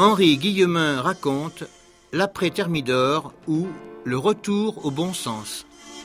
Henri Guillemin raconte l'après-Thermidor ou le retour au bon sens.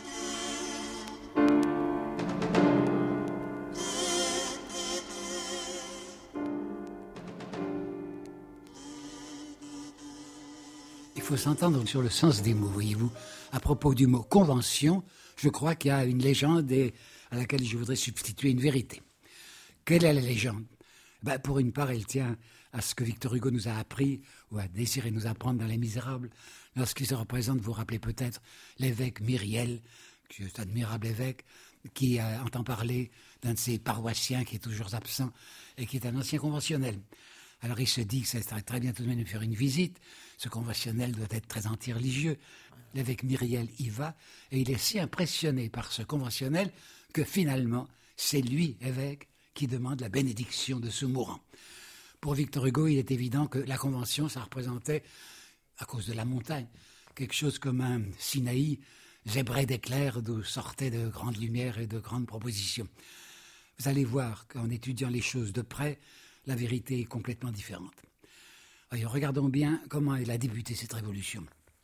Il faut s'entendre sur le sens des mots, voyez-vous. À propos du mot convention, je crois qu'il y a une légende à laquelle je voudrais substituer une vérité. Quelle est la légende ? Pour une part, elle tient à ce que Victor Hugo nous a appris, ou a désiré nous apprendre dans Les Misérables, lorsqu'il se représente, vous vous rappelez peut-être, l'évêque Myriel, qui est un admirable évêque, qui entend parler d'un de ses paroissiens qui est toujours absent et qui est un ancien conventionnel. Alors il se dit que ça serait très bien tout de même de faire une visite. Ce conventionnel doit être très anti-religieux. L'évêque Myriel y va et il est si impressionné par ce conventionnel que finalement, c'est lui, évêque, qui demande la bénédiction de ce mourant. Pour Victor Hugo, il est évident que la convention, ça représentait, à cause de la montagne, quelque chose comme un Sinaï zébré d'éclairs d'où sortaient de grandes lumières et de grandes propositions. Vous allez voir qu'en étudiant les choses de près, la vérité est complètement différente. Alors, regardons bien comment elle a débuté cette révolution.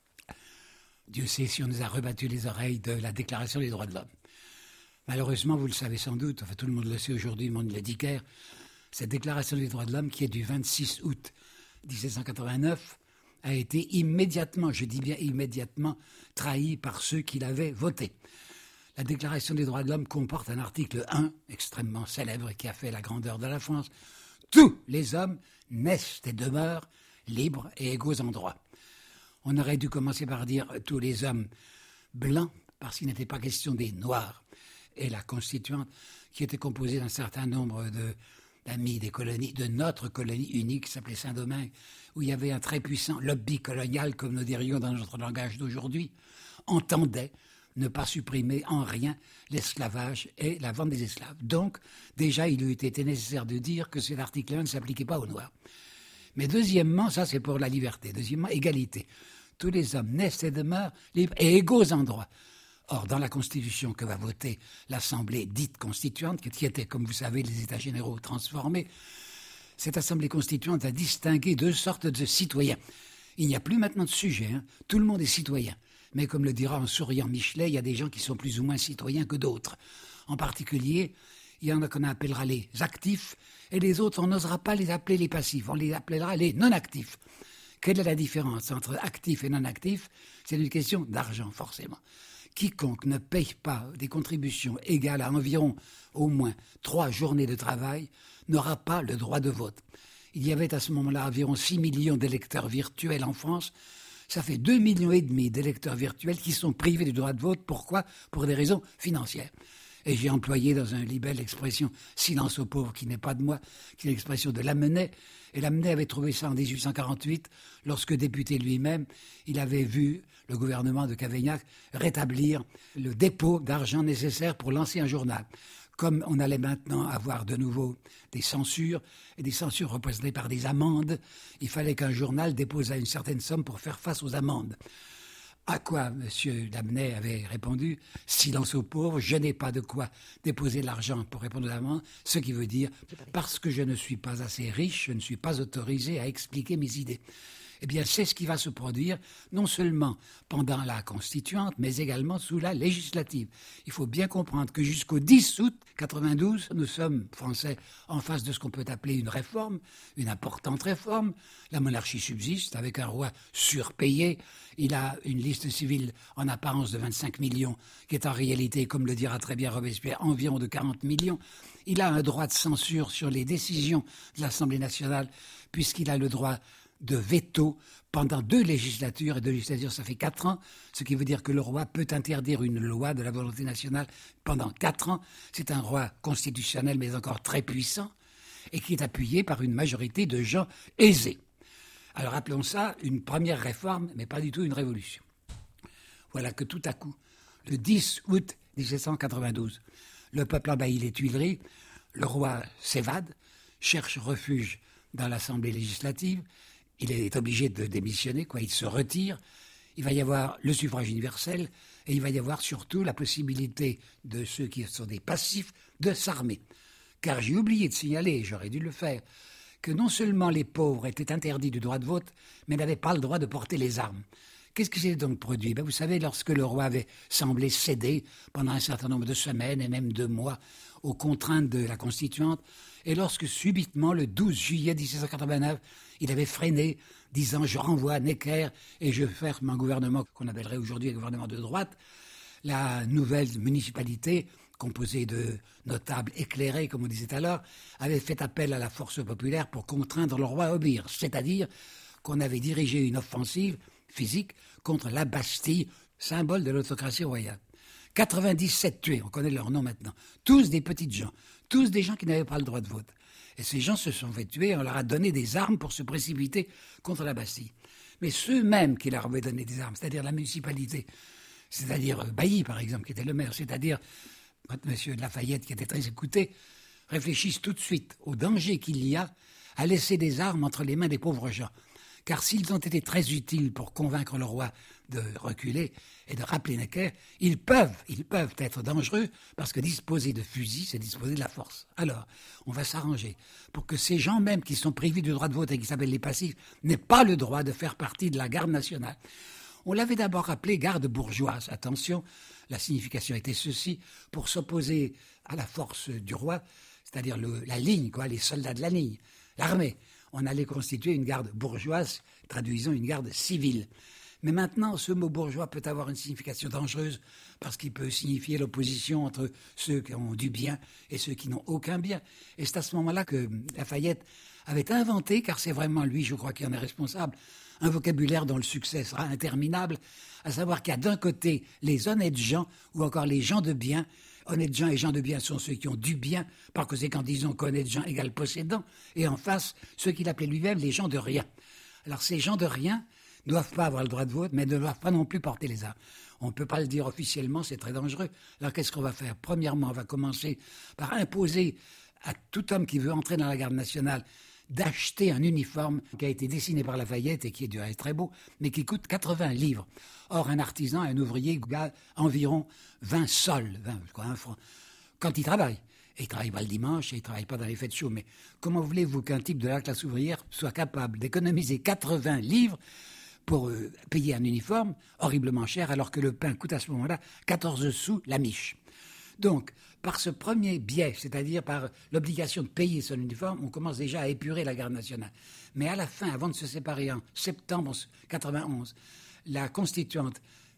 Dieu sait si on nous a rebattu les oreilles de la Déclaration des droits de l'homme. Malheureusement, vous le savez sans doute, tout le monde le sait aujourd'hui, le monde l'a dit qu'hier, cette Déclaration des droits de l'homme qui est du 26 août 1789 a été immédiatement, je dis bien immédiatement, trahie par ceux qui l'avaient votée. La Déclaration des droits de l'homme comporte un article 1, extrêmement célèbre, qui a fait la grandeur de la France. Tous les hommes naissent et demeurent libres et égaux en droit. On aurait dû commencer par dire tous les hommes blancs, parce qu'il n'était pas question des noirs. Et la constituante, qui était composée d'un certain nombre d'amis des colonies, de notre colonie unique, qui s'appelait Saint-Domingue, où il y avait un très puissant lobby colonial, comme nous dirions dans notre langage d'aujourd'hui, entendait ne pas supprimer en rien l'esclavage et la vente des esclaves. Donc, déjà, il eût été nécessaire de dire que cet article 1 ne s'appliquait pas aux Noirs. Mais deuxièmement, ça c'est pour la liberté. Deuxièmement, égalité. Tous les hommes naissent et demeurent libres et égaux en droit. Or, dans la Constitution que va voter l'Assemblée dite constituante, qui était, comme vous savez, les États généraux transformés, cette Assemblée constituante a distingué deux sortes de citoyens. Il n'y a plus maintenant de sujet, tout le monde est citoyen. Mais comme le dira en souriant Michelet, il y a des gens qui sont plus ou moins citoyens que d'autres. En particulier, il y en a qu'on appellera les actifs, et les autres, on n'osera pas les appeler les passifs, on les appellera les non-actifs. Quelle est la différence entre actifs et non-actifs ? C'est une question d'argent, forcément. Quiconque ne paye pas des contributions égales à environ au moins 3 journées de travail n'aura pas le droit de vote. Il y avait à ce moment-là environ 6 millions d'électeurs virtuels en France. Ça fait 2,5 millions d'électeurs virtuels qui sont privés du droit de vote. Pourquoi ? Pour des raisons financières. Et j'ai employé dans un libelle l'expression « silence aux pauvres » qui n'est pas de moi, qui est l'expression de Lamennais. Et Lamennais avait trouvé ça en 1848, lorsque député lui-même, il avait vu le gouvernement de Cavaignac rétablir le dépôt d'argent nécessaire pour lancer un journal. Comme on allait maintenant avoir de nouveau des censures, et des censures représentées par des amendes, il fallait qu'un journal déposât une certaine somme pour faire face aux amendes. À quoi M. Lamennais avait répondu « Silence aux pauvres, je n'ai pas de quoi déposer l'argent pour répondre aux amendes », ce qui veut dire « Parce que je ne suis pas assez riche, je ne suis pas autorisé à expliquer mes idées ». Eh bien, c'est ce qui va se produire, non seulement pendant la constituante, mais également sous la législative. Il faut bien comprendre que jusqu'au 10 août 92, nous sommes, Français, en face de ce qu'on peut appeler une réforme, une importante réforme. La monarchie subsiste avec un roi surpayé. Il a une liste civile en apparence de 25 millions, qui est en réalité, comme le dira très bien Robespierre, environ de 40 millions. Il a un droit de censure sur les décisions de l'Assemblée nationale, puisqu'il a le droit de veto pendant 2 législatures, et 2 législatures ça fait 4 ans, ce qui veut dire que le roi peut interdire une loi de la volonté nationale pendant 4 ans. C'est un roi constitutionnel mais encore très puissant et qui est appuyé par une majorité de gens aisés. Alors appelons ça une première réforme, mais pas du tout une révolution. Voilà que tout à coup, le 10 août 1792, le peuple envahit les Tuileries, le roi s'évade, cherche refuge dans l'Assemblée législative. Il est obligé de démissionner, il se retire. Il va y avoir le suffrage universel et il va y avoir surtout la possibilité de ceux qui sont des passifs de s'armer. Car j'ai oublié de signaler, j'aurais dû le faire, que non seulement les pauvres étaient interdits du droit de vote, mais n'avaient pas le droit de porter les armes. Qu'est-ce qui s'est donc produit? Vous savez, lorsque le roi avait semblé céder pendant un certain nombre de semaines et même de mois aux contraintes de la Constituante, et lorsque subitement, le 12 juillet 1789, il avait freiné, disant « je renvoie Necker et je ferme un gouvernement qu'on appellerait aujourd'hui un gouvernement de droite », la nouvelle municipalité, composée de notables éclairés, comme on disait alors, avait fait appel à la force populaire pour contraindre le roi à obéir, c'est-à-dire qu'on avait dirigé une offensive physique contre la Bastille, symbole de l'autocratie royale. 97 tués, on connaît leur nom maintenant, tous des petites gens, tous des gens qui n'avaient pas le droit de vote. Et ces gens se sont fait tuer, on leur a donné des armes pour se précipiter contre la Bastille. Mais ceux-mêmes qui leur avaient donné des armes, c'est-à-dire la municipalité, c'est-à-dire Bailly par exemple, qui était le maire, c'est-à-dire M. Lafayette qui était très écouté, réfléchissent tout de suite au danger qu'il y a à laisser des armes entre les mains des pauvres gens. Car s'ils ont été très utiles pour convaincre le roi de reculer et de rappeler Necker, ils peuvent être dangereux parce que disposer de fusils, c'est disposer de la force. Alors, on va s'arranger pour que ces gens même qui sont privés du droit de vote et qui s'appellent les passifs n'aient pas le droit de faire partie de la garde nationale. On l'avait d'abord appelée garde bourgeoise. Attention, la signification était ceci, pour s'opposer à la force du roi, c'est-à-dire la ligne, les soldats de la ligne, l'armée. On allait constituer une garde bourgeoise, traduisant une garde civile. Mais maintenant, ce mot bourgeois peut avoir une signification dangereuse parce qu'il peut signifier l'opposition entre ceux qui ont du bien et ceux qui n'ont aucun bien. Et c'est à ce moment-là que Lafayette avait inventé, car c'est vraiment lui, je crois, qui en est responsable, un vocabulaire dont le succès sera interminable, à savoir qu'il y a d'un côté les honnêtes gens ou encore les gens de bien. Honnêtes gens et gens de bien sont ceux qui ont du bien, par conséquent disons qu'honnêtes gens égale possédant, et en face, ceux qu'il appelait lui-même les gens de rien. Alors ces gens de rien ne doivent pas avoir le droit de vote, mais ne doivent pas non plus porter les armes. On ne peut pas le dire officiellement, c'est très dangereux. Alors qu'est-ce qu'on va faire? Premièrement, on va commencer par imposer à tout homme qui veut entrer dans la garde nationale d'acheter un uniforme qui a été dessiné par Lafayette et qui est du reste très beau, mais qui coûte 80 livres. Or, un artisan, un ouvrier, gagne environ 20 sols, 1 franc, quand il travaille. Et il ne travaille pas le dimanche et il ne travaille pas dans les fêtes chaudes. Mais comment voulez-vous qu'un type de la classe ouvrière soit capable d'économiser 80 livres pour payer un uniforme horriblement cher, alors que le pain coûte à ce moment-là 14 sous la miche? Donc, par ce premier biais, c'est-à-dire par l'obligation de payer son uniforme, on commence déjà à épurer la garde nationale. Mais à la fin, avant de se séparer en septembre 1991, la Constituante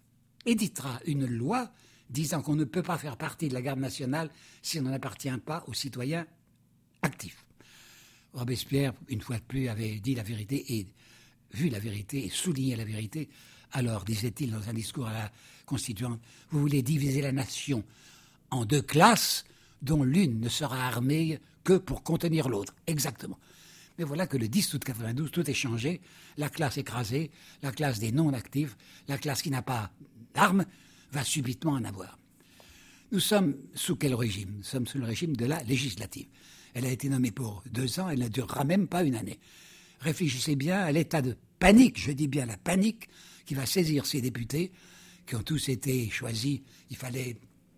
éditera une loi disant qu'on ne peut pas faire partie de la garde nationale si on n'appartient pas aux citoyens actifs. Robespierre, une fois de plus, avait dit la vérité et vu la vérité et souligné la vérité. Alors, disait-il dans un discours à la Constituante, vous voulez diviser la nation en 2 classes dont l'une ne sera armée que pour contenir l'autre. Exactement. Mais voilà que le 10 août 92, tout est changé. La classe écrasée, la classe des non-actifs, la classe qui n'a pas d'armes, va subitement en avoir. Nous sommes sous quel régime? Nous sommes sous le régime de la législative. Elle a été nommée pour 2 ans, elle ne durera même pas 1 année. Réfléchissez bien à l'état de panique, je dis bien la panique, qui va saisir ces députés, qui ont tous été choisis. Il fallait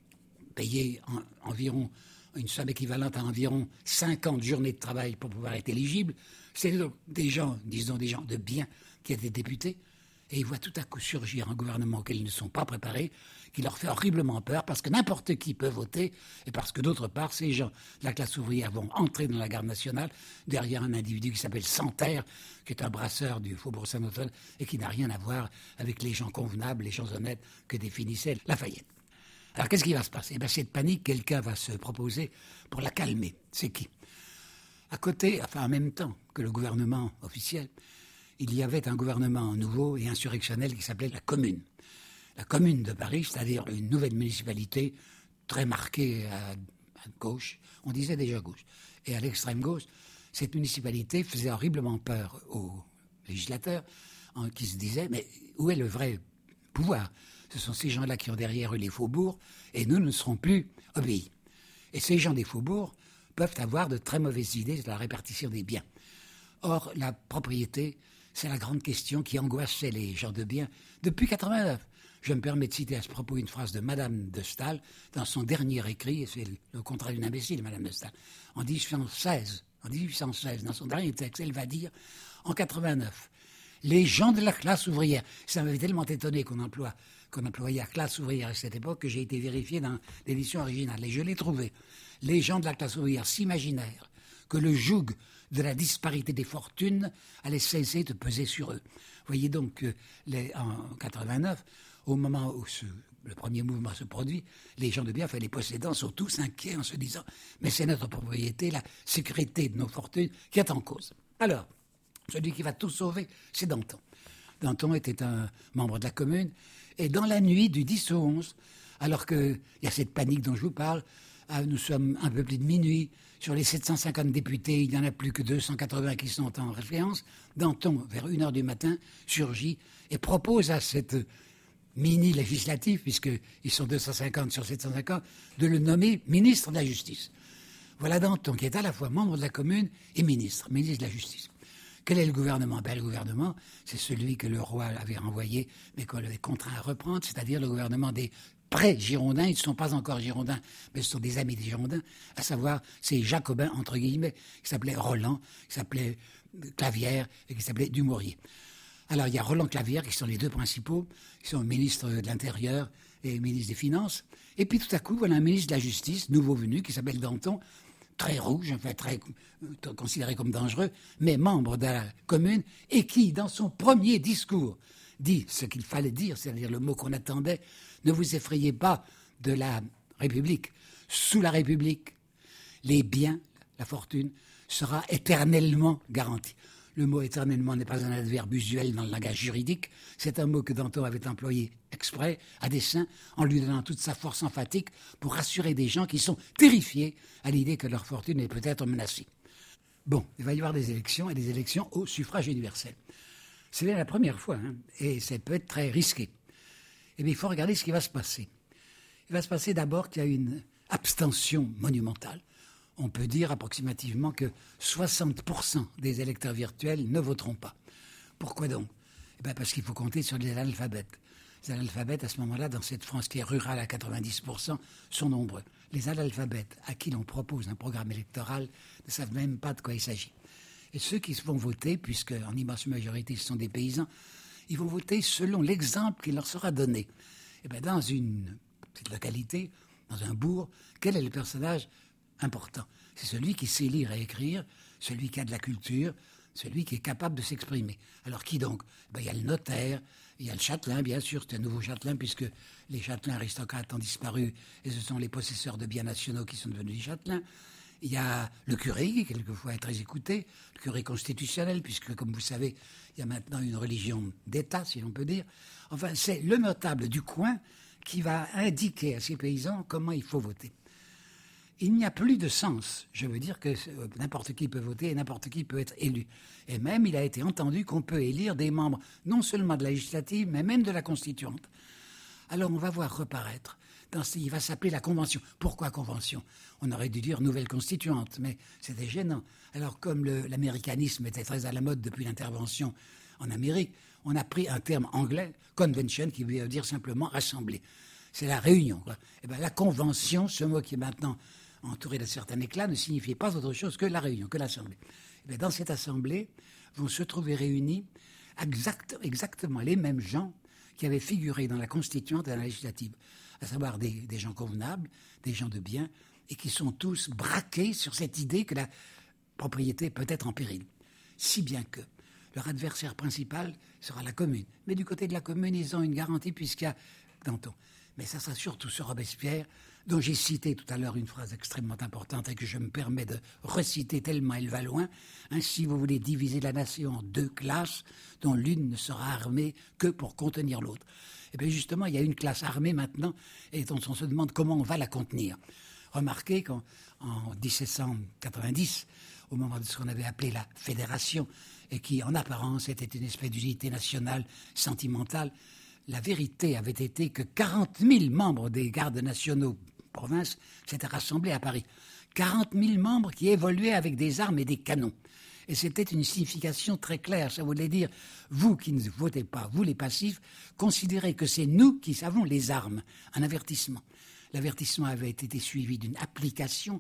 payer environ une somme équivalente à environ 50 journées de travail pour pouvoir être éligible. C'est donc des gens, disons des gens de bien, qui étaient députés, et ils voient tout à coup surgir un gouvernement auquel ils ne sont pas préparés, qui leur fait horriblement peur, parce que n'importe qui peut voter, et parce que d'autre part, ces gens de la classe ouvrière vont entrer dans la garde nationale derrière un individu qui s'appelle Santerre, qui est un brasseur du Faubourg Saint-Antoine, et qui n'a rien à voir avec les gens convenables, les gens honnêtes que définissait Lafayette. Alors qu'est-ce qui va se passer? Cette panique, quelqu'un va se proposer pour la calmer. C'est qui? À côté, en même temps que le gouvernement officiel, il y avait un gouvernement nouveau et insurrectionnel qui s'appelait la Commune. La Commune de Paris, c'est-à-dire une nouvelle municipalité très marquée à gauche, on disait déjà gauche, et à l'extrême gauche. Cette municipalité faisait horriblement peur aux législateurs qui se disaient « mais où est le vrai pouvoir ?» Ce sont ces gens-là qui ont derrière eux les faubourgs, et nous ne serons plus obéis. Et ces gens des faubourgs peuvent avoir de très mauvaises idées de la répartition des biens. Or, la propriété, c'est la grande question qui angoissait les gens de bien depuis 89. Je me permets de citer à ce propos une phrase de Madame de Staël dans son dernier écrit, et c'est le contraire d'une imbécile, Madame de Staël. En 1816, en 1816, dans son dernier texte, elle va dire, en 89, les gens de la classe ouvrière, ça m'avait tellement étonné qu'on employait la classe ouvrière à cette époque que j'ai été vérifié dans l'édition originale, et je l'ai trouvé. Les gens de la classe ouvrière s'imaginèrent que le joug de la disparité des fortunes allait cesser de peser sur eux. Voyez donc que en 89, au moment où le premier mouvement se produit, les gens de bien, les possédants sont tous inquiets en se disant « mais c'est notre propriété, la sécurité de nos fortunes qui est en cause ». Alors, celui qui va tout sauver, c'est Danton. Danton était un membre de la Commune, et dans la nuit du 10 au 11, alors qu'il y a cette panique dont je vous parle, nous sommes un peu plus de minuit, sur les 750 députés, il n'y en a plus que 280 qui sont en référence. Danton, vers 1h du matin, surgit et propose à cette mini-législative, puisqu'ils sont 250 sur 750, de le nommer ministre de la Justice. Voilà Danton, qui est à la fois membre de la Commune et ministre de la Justice. Quel est le gouvernement ? Le gouvernement, c'est celui que le roi avait renvoyé, mais qu'on avait contraint à reprendre, c'est-à-dire le gouvernement des pré-girondins. Ils ne sont pas encore girondins, mais ce sont des amis des girondins, à savoir ces jacobins, entre guillemets, qui s'appelaient Roland, qui s'appelaient Clavière et qui s'appelaient Dumouriez. Alors, il y a Roland Clavière, qui sont les deux principaux, qui sont ministre de l'Intérieur et ministre des Finances. Et puis, tout à coup, voilà un ministre de la Justice, nouveau venu, qui s'appelle Danton, très rouge, très considéré comme dangereux, mais membre de la Commune, et qui, dans son premier discours, dit ce qu'il fallait dire, c'est-à-dire le mot qu'on attendait, ne vous effrayez pas de la République. Sous la République, les biens, la fortune, sera éternellement garantie. Le mot « éternellement » n'est pas un adverbe usuel dans le langage juridique. C'est un mot que Danton avait employé exprès, à dessein, en lui donnant toute sa force emphatique pour rassurer des gens qui sont terrifiés à l'idée que leur fortune est peut-être menacée. Bon, il va y avoir des élections, et des élections au suffrage universel. C'est la première fois, et ça peut être très risqué. Eh bien, il faut regarder ce qui va se passer. Il va se passer d'abord qu'il y a une abstention monumentale. On peut dire approximativement que 60% des électeurs virtuels ne voteront pas. Pourquoi donc ? Eh bien, parce qu'il faut compter sur les analphabètes. Les analphabètes, à ce moment-là, dans cette France qui est rurale à 90%, sont nombreux. Les analphabètes à qui l'on propose un programme électoral ne savent même pas de quoi il s'agit. Et ceux qui vont voter, puisque en immense majorité ce sont des paysans, ils vont voter selon l'exemple qui leur sera donné. Et bien, dans une petite localité, dans un bourg, quel est le personnage important? C'est celui qui sait lire et écrire, celui qui a de la culture, celui qui est capable de s'exprimer. Alors qui donc? Il y a le notaire, il y a le châtelain, bien sûr, c'est un nouveau châtelain, puisque les châtelains aristocrates ont disparu, et ce sont les possesseurs de biens nationaux qui sont devenus des châtelains. Il y a le curé, qui quelquefois est très écouté, le curé constitutionnel, puisque, comme vous savez, il y a maintenant une religion d'État, si l'on peut dire. Enfin, c'est le notable du coin qui va indiquer à ces paysans comment il faut voter. Il n'y a plus de sens. Je veux dire que n'importe qui peut voter et n'importe qui peut être élu. Et même, il a été entendu qu'on peut élire des membres, non seulement de la législative, mais même de la constituante. Alors, on va voir reparaître. Il va s'appeler la Convention. Pourquoi Convention? On aurait dû dire nouvelle constituante, mais c'était gênant. Alors, comme l'américanisme était très à la mode depuis l'intervention en Amérique, on a pris un terme anglais, convention, qui veut dire simplement assemblée. C'est la réunion, quoi. Et bien, la Convention, ce mot qui est maintenant entouré d'un certain éclat, ne signifiait pas autre chose que la réunion, que l'assemblée. Et bien, dans cette assemblée vont se trouver réunis exactement les mêmes gens qui avaient figuré dans la constituante et dans la législative, à savoir des gens convenables, des gens de bien, et qui sont tous braqués sur cette idée que la propriété peut être en péril. Si bien que leur adversaire principal sera la commune. Mais du côté de la commune, ils ont une garantie puisqu'il y a Danton. Mais ça sera surtout ce Robespierre, dont j'ai cité tout à l'heure une phrase extrêmement importante et que je me permets de reciter tellement elle va loin. Ainsi, vous voulez diviser la nation en deux classes, dont l'une ne sera armée que pour contenir l'autre. Et bien justement, il y a une classe armée maintenant, et dont on se demande comment on va la contenir. Remarquez qu'en 1790, au moment de ce qu'on avait appelé la Fédération, et qui en apparence était une espèce d'unité nationale sentimentale, la vérité avait été que 40 000 membres des gardes nationaux province s'étaient rassemblés à Paris. 40 000 membres qui évoluaient avec des armes et des canons. Et c'était une signification très claire. Ça voulait dire, vous qui ne votez pas, vous les passifs, considérez que c'est nous qui avons les armes. Un avertissement. L'avertissement avait été suivi d'une application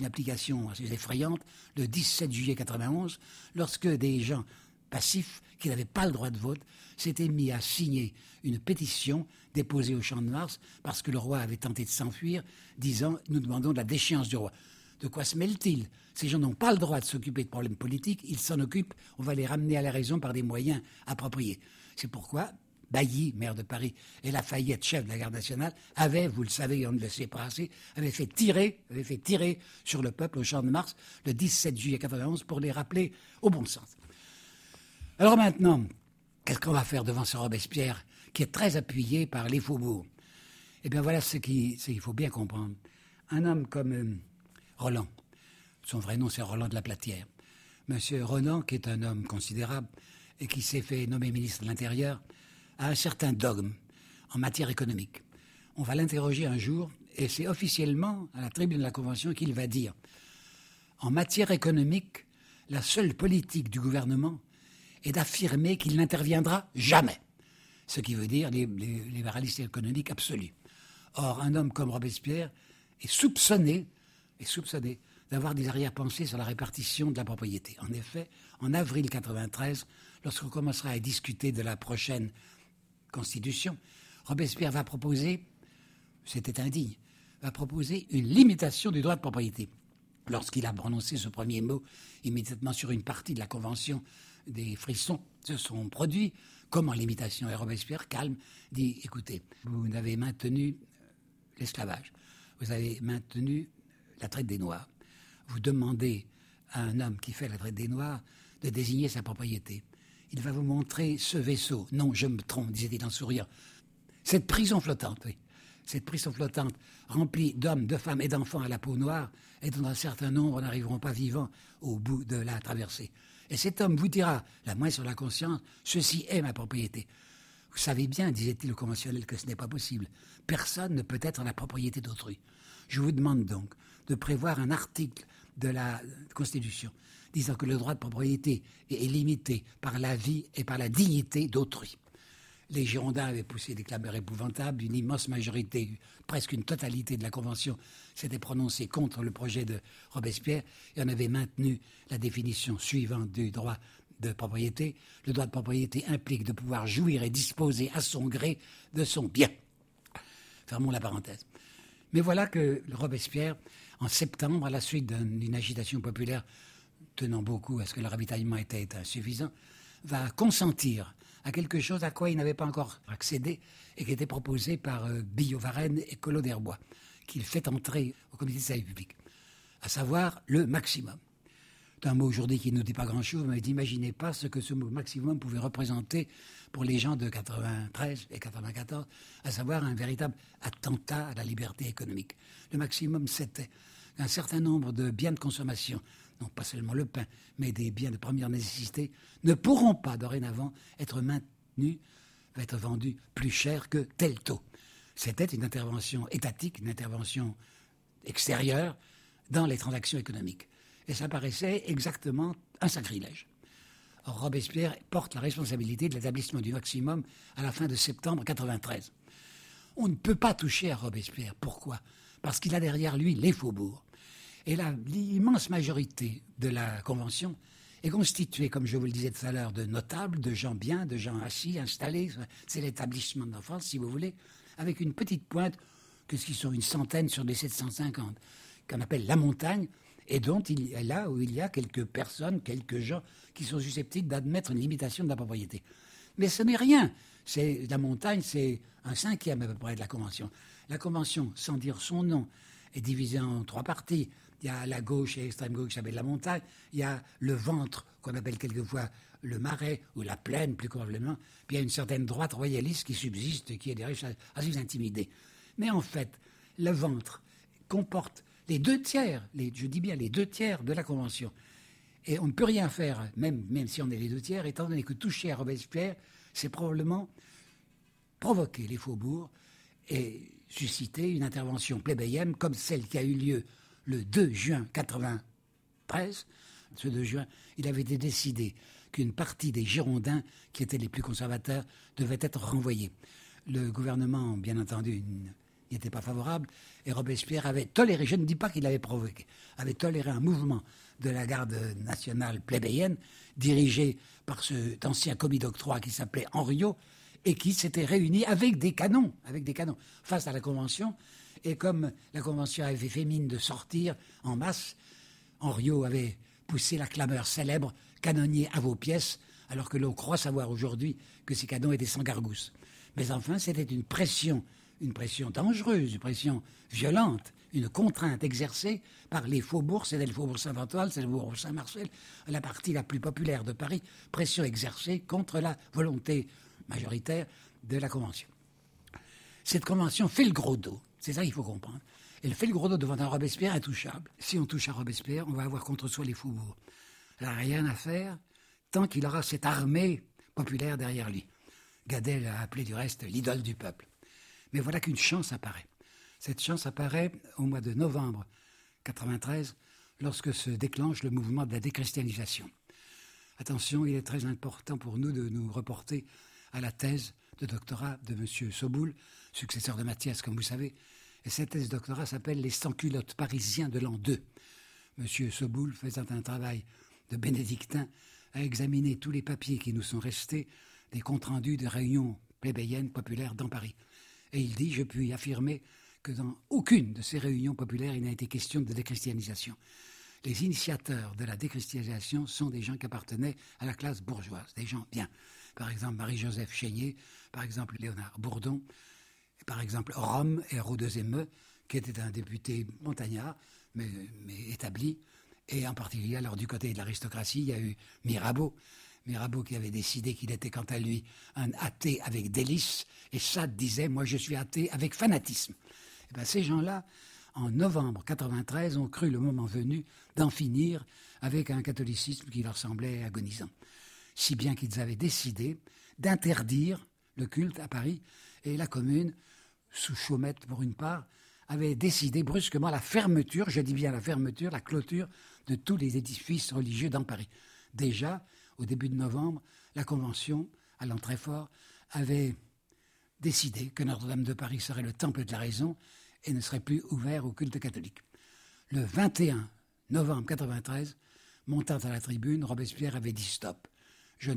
assez effrayante, le 17 juillet 91, lorsque des gens passifs, qui n'avaient pas le droit de vote, s'étaient mis à signer une pétition déposée au Champ de Mars parce que le roi avait tenté de s'enfuir, disant « Nous demandons de la déchéance du roi ». De quoi se mêle-t-il? Ces gens n'ont pas le droit de s'occuper de problèmes politiques, ils s'en occupent, on va les ramener à la raison par des moyens appropriés. C'est pourquoi Bailly, maire de Paris, et Lafayette, chef de la garde nationale, avaient, vous le savez, on ne le sait pas assez, avaient fait tirer sur le peuple au Champ de Mars le 17 juillet 91 pour les rappeler au bon sens. Alors maintenant, qu'est-ce qu'on va faire devant ce Robespierre qui est très appuyé par les faubourgs? Eh bien voilà il faut bien comprendre. Un homme comme Roland, son vrai nom c'est Roland de la Platière. Monsieur Roland, qui est un homme considérable et qui s'est fait nommer ministre de l'Intérieur, a un certain dogme en matière économique. On va l'interroger un jour et c'est officiellement à la tribune de la Convention qu'il va dire « En matière économique, la seule politique du gouvernement est d'affirmer qu'il n'interviendra jamais », ce qui veut dire les libéralistes économiques absolus. Or, un homme comme Robespierre est soupçonné d'avoir des arrière-pensées sur la répartition de la propriété. En effet, en avril 1993, lorsqu'on commencera à discuter de la prochaine Constitution, Robespierre va proposer, c'était indigne, une limitation du droit de propriété. Lorsqu'il a prononcé ce premier mot, immédiatement sur une partie de la Convention, des frissons se sont produits. Comment limitation? Et Robespierre, calme, dit, écoutez, vous avez maintenu l'esclavage, vous avez maintenu la traite des Noirs. Vous demandez à un homme qui fait la traite des Noirs de désigner sa propriété. Il va vous montrer ce vaisseau. Non, je me trompe, disait-il en souriant. Cette prison flottante, oui. Cette prison flottante remplie d'hommes, de femmes et d'enfants à la peau noire, et dont un certain nombre n'arriveront pas vivants au bout de la traversée. Et cet homme vous dira, la main sur la conscience, ceci est ma propriété. Vous savez bien, disait-il au conventionnel, que ce n'est pas possible. Personne ne peut être la propriété d'autrui. Je vous demande donc de prévoir un article de la Constitution disant que le droit de propriété est limité par la vie et par la dignité d'autrui. Les Girondins avaient poussé des clameurs épouvantables, une immense majorité, presque une totalité de la Convention s'était prononcée contre le projet de Robespierre et on avait maintenu la définition suivante du droit de propriété. Le droit de propriété implique de pouvoir jouir et disposer à son gré de son bien. Fermons la parenthèse. Mais voilà que Robespierre, en septembre, à la suite d'une agitation populaire tenant beaucoup à ce que le ravitaillement était insuffisant, va consentir à quelque chose à quoi il n'avait pas encore accédé et qui était proposé par Billaud-Varenne et Collot d'Herbois, qu'il fait entrer au comité de salut public, à savoir le maximum. C'est un mot aujourd'hui qui ne nous dit pas grand-chose, mais n'imaginez pas ce que ce mot maximum pouvait représenter pour les gens de 93 et 94, à savoir un véritable attentat à la liberté économique. Le maximum, c'était un certain nombre de biens de consommation, non pas seulement le pain, mais des biens de première nécessité, ne pourront pas dorénavant être maintenus, être vendus plus cher que tel taux. C'était une intervention étatique, une intervention extérieure dans les transactions économiques. Et ça paraissait exactement un sacrilège. Or, Robespierre porte la responsabilité de l'établissement du maximum à la fin de septembre 1993. On ne peut pas toucher à Robespierre. Pourquoi? Parce qu'il a derrière lui les faubourgs. Et l'immense majorité de la Convention est constituée, comme je vous le disais tout à l'heure, de notables, de gens bien, de gens assis, installés. C'est l'établissement de la France, si vous voulez, avec une petite pointe, qui sont une centaine sur les 750, qu'on appelle la montagne, et dont il est là où il y a quelques personnes, quelques gens qui sont susceptibles d'admettre une limitation de la propriété. Mais ce n'est rien. La montagne, c'est un cinquième à peu près de la Convention. La Convention, sans dire son nom, est divisée en trois parties. Il y a la gauche et l'extrême gauche qui s'appelle la montagne. Il y a le ventre, qu'on appelle quelquefois le marais, ou la plaine, plus probablement. Puis il y a une certaine droite royaliste qui subsiste et qui est des riches assez intimidés. Mais en fait, le ventre comporte les 2/3, je dis bien les 2/3 de la Convention. Et on ne peut rien faire, même si on est les 2/3, étant donné que toucher à Robespierre, c'est probablement provoquer les faubourgs et susciter une intervention plébéienne comme celle qui a eu lieu le 2 juin 1993. Ce 2 juin, il avait été décidé qu'une partie des Girondins, qui étaient les plus conservateurs, devait être renvoyée. Le gouvernement, bien entendu, n'y était pas favorable, et Robespierre avait toléré, je ne dis pas qu'il l'avait provoqué, avait toléré un mouvement de la garde nationale plébéienne, dirigé par cet ancien commis d'octroi qui s'appelait Henriot, et qui s'était réuni avec des canons, face à la Convention. Et comme la Convention avait fait mine de sortir en masse, Henriot avait poussé la clameur célèbre « Canonnier à vos pièces », alors que l'on croit savoir aujourd'hui que ces canons étaient sans gargousse. Mais enfin, c'était une pression dangereuse, une pression violente, une contrainte exercée par les faubourgs, c'était le faubourg Saint-Antoine, c'est le faubourg Saint-Marcel, la partie la plus populaire de Paris, pression exercée contre la volonté majoritaire de la Convention. Cette Convention fait le gros dos, c'est ça qu'il faut comprendre. Elle fait le gros dos devant un Robespierre intouchable. Si on touche à Robespierre, on va avoir contre soi les faubourgs. Elle n'a rien à faire tant qu'il aura cette armée populaire derrière lui. Gadel l'a appelé du reste l'idole du peuple. Mais voilà qu'une chance apparaît. Cette chance apparaît au mois de novembre 1993, lorsque se déclenche le mouvement de la déchristianisation. Attention, il est très important pour nous de nous reporter à la thèse de doctorat de M. Soboul, successeur de Mathias, comme vous savez. Et cette thèse de doctorat s'appelle « Les sans-culottes parisiens de l'an 2 ». M. Soboul, faisant un travail de bénédictin, a examiné tous les papiers qui nous sont restés des comptes rendus de réunions plébéiennes populaires dans Paris. Et il dit, je puis affirmer que dans aucune de ces réunions populaires, il n'a été question de déchristianisation. Les initiateurs de la déchristianisation sont des gens qui appartenaient à la classe bourgeoise, des gens bien. Par exemple, Marie-Joseph Chénier, par exemple, Léonard Bourdon, par exemple, Rome, Hérault de Zemeux, qui était un député montagnard, mais établi. Et en particulier, alors du côté de l'aristocratie, il y a eu Mirabeau qui avait décidé qu'il était quant à lui un athée avec délice, et Sade disait « moi je suis athée avec fanatisme ». Et bien ces gens-là, en novembre 1993, ont cru le moment venu d'en finir avec un catholicisme qui leur semblait agonisant. Si bien qu'ils avaient décidé d'interdire le culte à Paris, et la commune, sous Chaumette pour une part, avait décidé brusquement la fermeture, je dis bien la fermeture, la clôture de tous les édifices religieux dans Paris. Déjà, au début de novembre, la Convention, allant très fort, avait décidé que Notre-Dame de Paris serait le temple de la raison et ne serait plus ouvert au culte catholique. Le 21 novembre 1993, montant à la tribune, Robespierre avait dit stop. Nous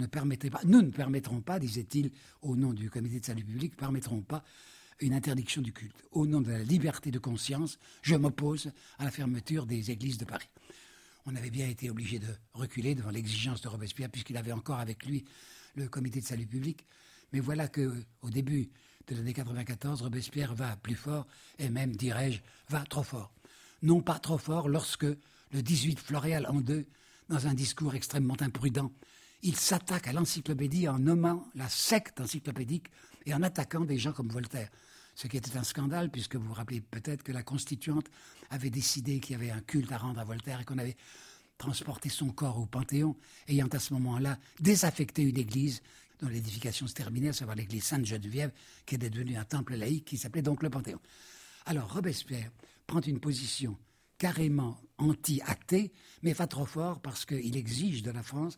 ne permettrons pas, disait-il, au nom du comité de salut public, permettrons pas une interdiction du culte. Au nom de la liberté de conscience, je m'oppose à la fermeture des églises de Paris. On avait bien été obligé de reculer devant l'exigence de Robespierre, puisqu'il avait encore avec lui le comité de salut public. Mais voilà qu'au début de l'année 1994, Robespierre va plus fort, et même, dirais-je, va trop fort. Non pas trop fort lorsque, le 18 Floréal en 2, dans un discours extrêmement imprudent, il s'attaque à l'encyclopédie en nommant la secte encyclopédique et en attaquant des gens comme Voltaire. Ce qui était un scandale, puisque vous vous rappelez peut-être que la Constituante avait décidé qu'il y avait un culte à rendre à Voltaire et qu'on avait transporté son corps au Panthéon, ayant à ce moment-là désaffecté une église dont l'édification se terminait, à savoir l'église Sainte-Geneviève, qui était devenue un temple laïque qui s'appelait donc le Panthéon. Alors Robespierre prend une position carrément anti-athée, mais pas trop fort parce qu'il exige de la France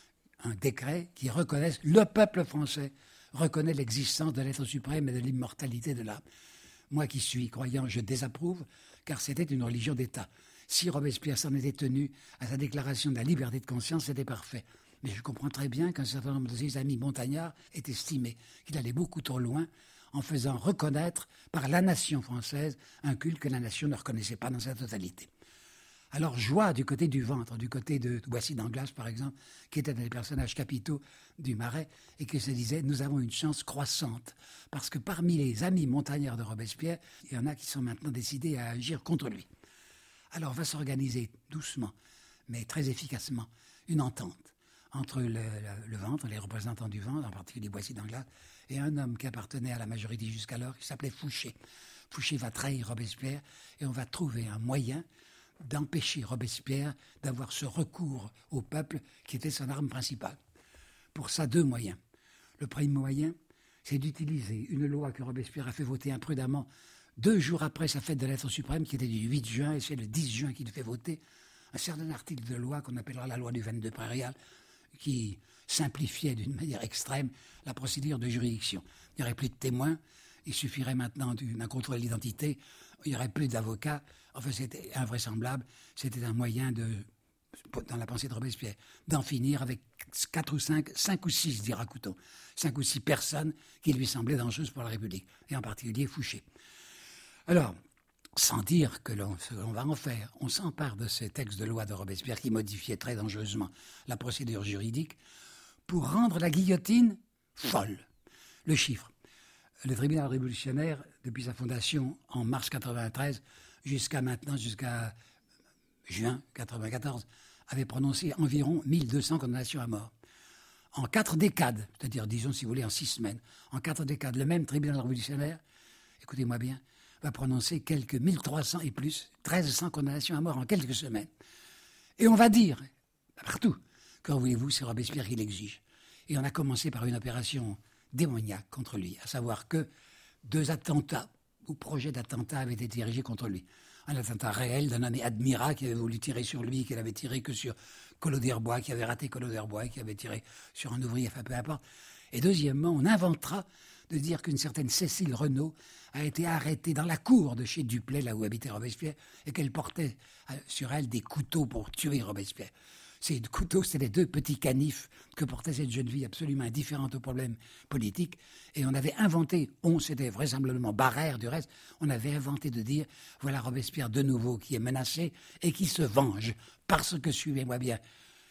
un décret qui reconnaisse, le peuple français reconnaît l'existence de l'être suprême et de l'immortalité de l'âme. Moi qui suis croyant, je désapprouve, car c'était une religion d'État. Si Robespierre s'en était tenu à sa déclaration de la liberté de conscience, c'était parfait. Mais je comprends très bien qu'un certain nombre de ses amis montagnards aient estimé qu'il allait beaucoup trop loin en faisant reconnaître par la nation française un culte que la nation ne reconnaissait pas dans sa totalité. Alors joie du côté du ventre, du côté de Boissy d'Anglas par exemple, qui était un des personnages capitaux du Marais, et qui se disait « nous avons une chance croissante », parce que parmi les amis montagnards de Robespierre, il y en a qui sont maintenant décidés à agir contre lui. Alors va s'organiser doucement, mais très efficacement, une entente entre le ventre, les représentants du ventre, en particulier Boissy d'Anglas, et un homme qui appartenait à la majorité jusqu'alors, qui s'appelait Fouché. Fouché va trahir Robespierre, et on va trouver un moyen d'empêcher Robespierre d'avoir ce recours au peuple qui était son arme principale. Pour ça, deux moyens. Le premier moyen, c'est d'utiliser une loi que Robespierre a fait voter imprudemment 2 jours après sa fête de l'être suprême, qui était du 8 juin, et c'est le 10 juin qu'il fait voter un certain article de loi qu'on appellera la loi du 22 prairial, qui simplifiait d'une manière extrême la procédure de juridiction. Il n'y aurait plus de témoins, Il suffirait maintenant d'un contrôle d'identité. Il n'y aurait plus d'avocats. Enfin, c'était invraisemblable. C'était un moyen dans la pensée de Robespierre, d'en finir avec 4 ou 5 ou 6, dira Couthon, 5 ou 6 personnes qui lui semblaient dangereuses pour la République, et en particulier Fouché. Alors, sans dire que l'on va en faire, on s'empare de ces textes de loi de Robespierre qui modifiaient très dangereusement la procédure juridique pour rendre la guillotine folle. Le chiffre. Le tribunal révolutionnaire, depuis sa fondation en mars 93 jusqu'à maintenant, jusqu'à juin 94, avait prononcé environ 1200 condamnations à mort. En 4 décades, c'est-à-dire, disons, si vous voulez, en 6 semaines, en 4 décades, le même tribunal révolutionnaire, écoutez-moi bien, va prononcer quelques 1300 et plus, 1300 condamnations à mort en quelques semaines. Et on va dire, partout, que voulez-vous, c'est Robespierre qui l'exige. Et on a commencé par une opération démoniaque contre lui, à savoir que 2 attentats ou projets d'attentats avaient été dirigés contre lui. Un attentat réel d'un nommé Admirat qui avait voulu tirer sur lui, qui n'avait tiré que sur Collot d'Herbois, qui avait raté Collot d'Herbois et qui avait tiré sur un ouvrier, enfin peu importe. Et deuxièmement, on inventera de dire qu'une certaine Cécile Renaud a été arrêtée dans la cour de chez Duplay, là où habitait Robespierre, et qu'elle portait sur elle des couteaux pour tuer Robespierre. Ces couteaux, c'était les 2 petits canifs que portait cette jeune fille absolument indifférente aux problèmes politiques. Et on avait inventé, c'était vraisemblablement Barrère du reste, on avait inventé de dire, voilà Robespierre de nouveau qui est menacé et qui se venge. Parce que, suivez-moi bien,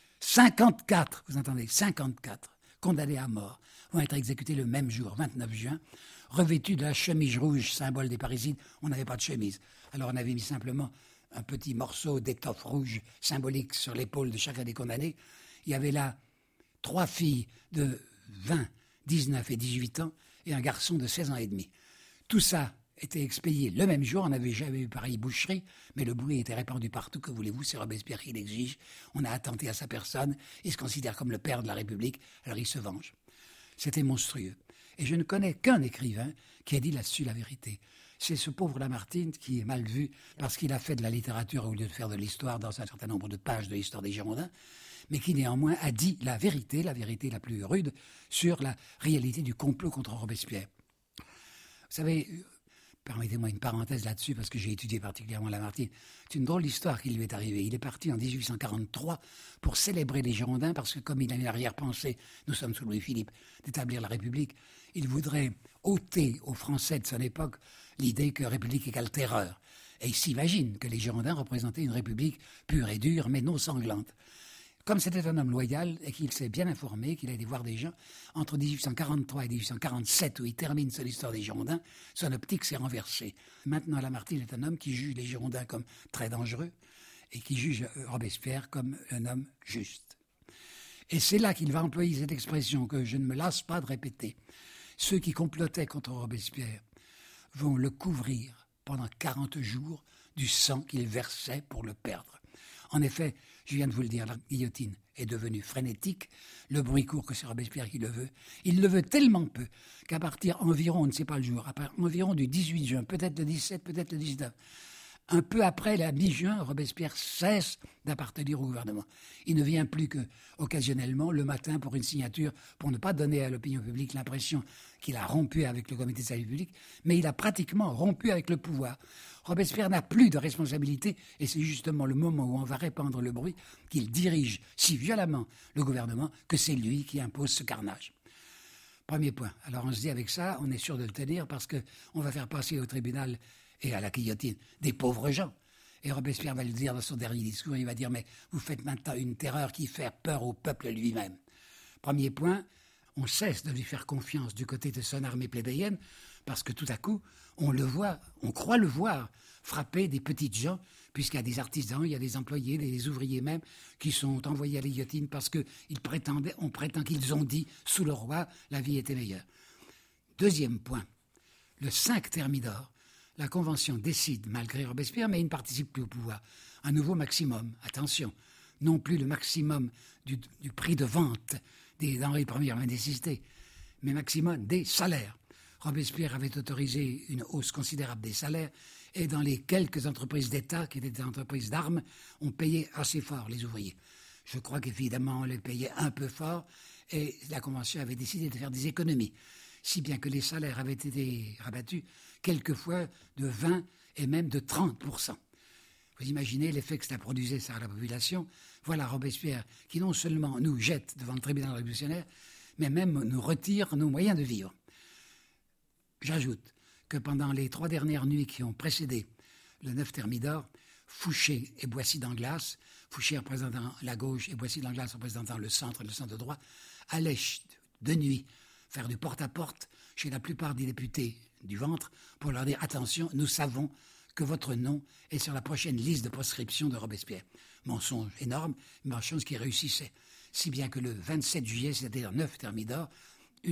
54, vous entendez, 54 condamnés à mort vont être exécutés le même jour, 29 juin, revêtus de la chemise rouge, symbole des parricides. On n'avait pas de chemise. Alors on avait mis simplement un petit morceau d'étoffe rouge symbolique sur l'épaule de chacun des condamnés. Il y avait là 3 filles de 20, 19 et 18 ans et un garçon de 16 ans et demi. Tout ça était expédié le même jour. On n'avait jamais eu pareille boucherie, mais le bruit était répandu partout. Que voulez-vous, c'est Robespierre qui l'exige. On a attenté à sa personne. Il se considère comme le père de la République, alors il se venge. C'était monstrueux. Et je ne connais qu'un écrivain qui a dit là-dessus la vérité. C'est ce pauvre Lamartine qui est mal vu parce qu'il a fait de la littérature au lieu de faire de l'histoire dans un certain nombre de pages de l'histoire des Girondins, mais qui néanmoins a dit la vérité la plus rude, sur la réalité du complot contre Robespierre. Vous savez, permettez-moi une parenthèse là-dessus parce que j'ai étudié particulièrement Lamartine. C'est une drôle d'histoire qui lui est arrivée. Il est parti en 1843 pour célébrer les Girondins parce que comme il a une arrière-pensée, nous sommes sous Louis-Philippe, d'établir la République, il voudrait ôter aux Français de son époque l'idée que République égale terreur. Et il s'imagine que les Girondins représentaient une République pure et dure, mais non sanglante. Comme c'était un homme loyal et qu'il s'est bien informé, qu'il a été voir des gens, entre 1843 et 1847, où il termine son histoire des Girondins, son optique s'est renversée. Maintenant, Lamartine est un homme qui juge les Girondins comme très dangereux et qui juge Robespierre comme un homme juste. Et c'est là qu'il va employer cette expression que je ne me lasse pas de répéter. Ceux qui complotaient contre Robespierre vont le couvrir pendant 40 jours du sang qu'il versait pour le perdre. En effet, je viens de vous le dire, la guillotine est devenue frénétique. Le bruit court que c'est Robespierre qui le veut. Il le veut tellement peu qu'à partir environ, on ne sait pas le jour, environ du 18 juin, peut-être le 17, peut-être le 19, un peu après la mi-juin, Robespierre cesse d'appartenir au gouvernement. Il ne vient plus que occasionnellement le matin pour une signature, pour ne pas donner à l'opinion publique l'impression qu'il a rompu avec le comité de salut public, mais il a pratiquement rompu avec le pouvoir. Robespierre n'a plus de responsabilité et c'est justement le moment où on va répandre le bruit qu'il dirige si violemment le gouvernement que c'est lui qui impose ce carnage. Premier point. Alors on se dit avec ça, on est sûr de le tenir parce qu'on va faire passer au tribunal et à la guillotine des pauvres gens. Et Robespierre va le dire dans son dernier discours, il va dire « Mais vous faites maintenant une terreur qui fait peur au peuple lui-même ». Premier point, on cesse de lui faire confiance du côté de son armée plébéienne parce que tout à coup, on le voit, on croit le voir frapper des petites gens, puisqu'il y a des artisans, il y a des employés, des ouvriers même, qui sont envoyés à la guillotine parce on prétend qu'ils ont dit « Sous le roi, la vie était meilleure ». Deuxième point, le 5 Thermidor, la Convention décide, malgré Robespierre, mais il ne participe plus au pouvoir. Un nouveau maximum, attention, non plus le maximum du prix de vente des denrées de première nécessité, mais maximum des salaires. Robespierre avait autorisé une hausse considérable des salaires et dans les quelques entreprises d'État, qui étaient des entreprises d'armes, on payait assez fort les ouvriers. Je crois qu'évidemment, on les payait un peu fort et la Convention avait décidé de faire des économies. si bien que les salaires avaient été rabattus quelquefois de 20 et même de 30%. Vous imaginez l'effet que cela produisait sur la population. Voilà Robespierre qui non seulement nous jette devant le tribunal révolutionnaire, mais même nous retire nos moyens de vivre. J'ajoute que pendant les 3 dernières nuits qui ont précédé le 9 Thermidor, Fouché et Boissy d'Anglas, Fouché représentant la gauche et Boissy d'Anglas représentant le centre droit, allaient de nuit faire du porte-à-porte chez la plupart des députés du ventre pour leur dire « Attention, nous savons que votre nom est sur la prochaine liste de proscription de Robespierre. » Mensonge énorme, mensonge qui réussissait. Si bien que le 27 juillet, c'est-à-dire 9 Thermidor, je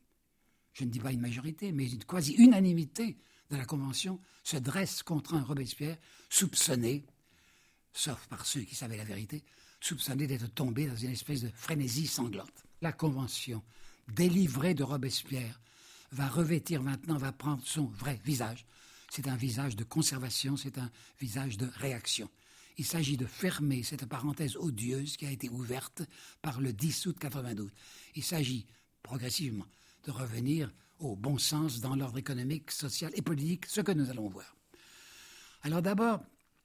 ne dis pas une majorité, mais une quasi-unanimité de la Convention se dresse contre un Robespierre soupçonné, sauf par ceux qui savaient la vérité, soupçonné d'être tombé dans une espèce de frénésie sanglante. La Convention, délivrée de Robespierre, va prendre son vrai visage. C'est un visage de conservation, c'est un visage de réaction. Il s'agit de fermer cette parenthèse odieuse qui a été ouverte par le 10 août 92. Il s'agit progressivement de revenir au bon sens dans l'ordre économique, social et politique, ce que nous allons voir. Alors d'abord,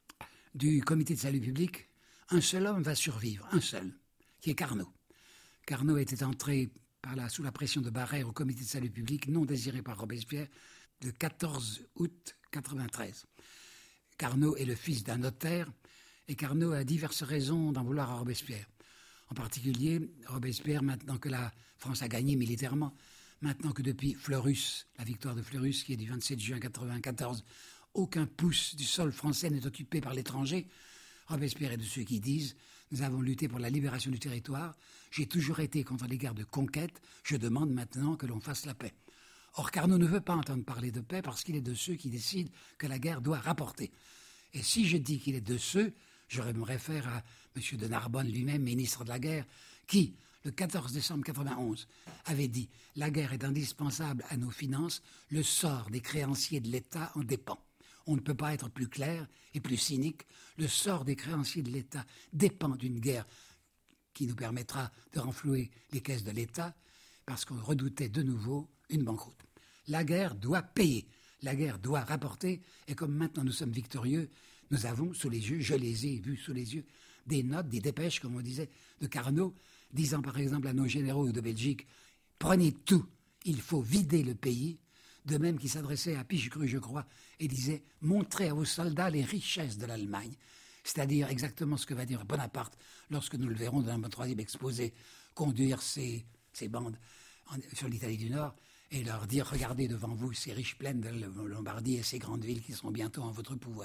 du comité de salut public, un seul homme va survivre, un seul, qui est Carnot. Carnot était entré sous la pression de Barrère au comité de salut public, non désiré par Robespierre, le 14 août 93. Carnot est le fils d'un notaire, et Carnot a diverses raisons d'en vouloir à Robespierre. En particulier, Robespierre, maintenant que la France a gagné militairement, maintenant que depuis Fleurus, la victoire de Fleurus, qui est du 27 juin 1994, aucun pouce du sol français n'est occupé par l'étranger, Robespierre est de ceux qui disent « Nous avons lutté pour la libération du territoire, j'ai toujours été contre les guerres de conquête, je demande maintenant que l'on fasse la paix ». Or, Carnot ne veut pas entendre parler de paix parce qu'il est de ceux qui décident que la guerre doit rapporter. Et si je dis qu'il est de ceux, je me réfère à M. de Narbonne lui-même, ministre de la guerre, qui, le 14 décembre 1991, avait dit « La guerre est indispensable à nos finances, le sort des créanciers de l'État en dépend. » On ne peut pas être plus clair et plus cynique. Le sort des créanciers de l'État dépend d'une guerre qui nous permettra de renflouer les caisses de l'État parce qu'on redoutait de nouveau une banqueroute. La guerre doit payer, la guerre doit rapporter et comme maintenant nous sommes victorieux, nous avons sous les yeux, je les ai vus sous les yeux, des notes, des dépêches, comme on disait, de Carnot, disant par exemple à nos généraux de Belgique « Prenez tout, il faut vider le pays », de même qu'il s'adressait à Pichegru, je crois, et disait « Montrez à vos soldats les richesses de l'Allemagne », c'est-à-dire exactement ce que va dire Bonaparte lorsque nous le verrons dans notre 3e exposé, conduire ces bandes sur l'Italie du Nord et leur dire « Regardez devant vous ces riches plaines de Lombardie et ces grandes villes qui seront bientôt en votre pouvoir ».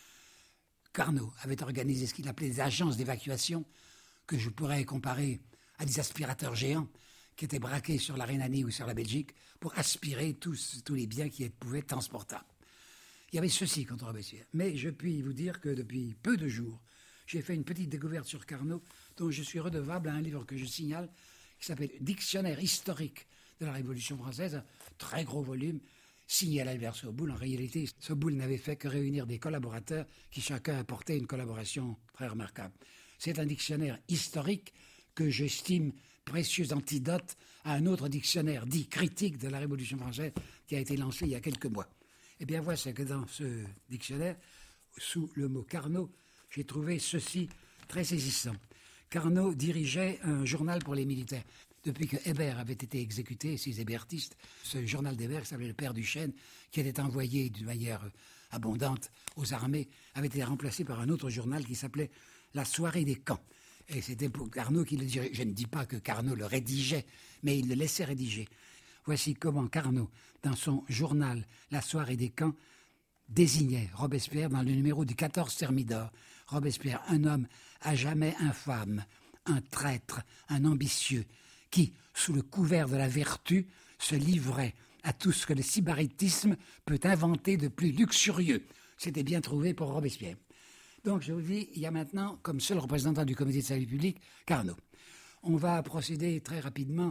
Carnot avait organisé ce qu'il appelait des agences d'évacuation que je pourrais comparer à des aspirateurs géants qui étaient braqués sur la Rhénanie ou sur la Belgique pour aspirer tous les biens qui pouvaient être transportables. Il y avait ceci contre Robespierre. Mais je puis vous dire que depuis peu de jours, j'ai fait une petite découverte sur Carnot dont je suis redevable à un livre que je signale qui s'appelle « Dictionnaire historique de la Révolution française », un très gros volume, signé à l'Albert Soboul. En réalité, Soboul n'avait fait que réunir des collaborateurs qui chacun apportait une collaboration très remarquable. C'est un dictionnaire historique que j'estime précieux antidote à un autre dictionnaire dit critique de la Révolution française qui a été lancé il y a quelques mois. Eh bien, voilà que dans ce dictionnaire, sous le mot Carnot, j'ai trouvé ceci très saisissant. Carnot dirigeait un journal pour les militaires. Depuis que Hébert avait été exécuté, ces hébertistes, ce journal d'Hébert qui s'appelait le Père Duchesne, qui était envoyé d'une manière abondante aux armées, avait été remplacé par un autre journal qui s'appelait La Soirée des Camps. Et c'était pour Carnot qui le dirigeait. Je ne dis pas que Carnot le rédigeait, mais il le laissait rédiger. Voici comment Carnot, dans son journal La Soirée des Camps, désignait Robespierre dans le numéro du 14 Thermidor. Robespierre, un homme à jamais infâme, un traître, un ambitieux, qui, sous le couvert de la vertu, se livrait à tout ce que le sybaritisme peut inventer de plus luxurieux. C'était bien trouvé pour Robespierre. Donc, je vous dis, il y a maintenant, comme seul représentant du comité de salut public, Carnot. On va procéder très rapidement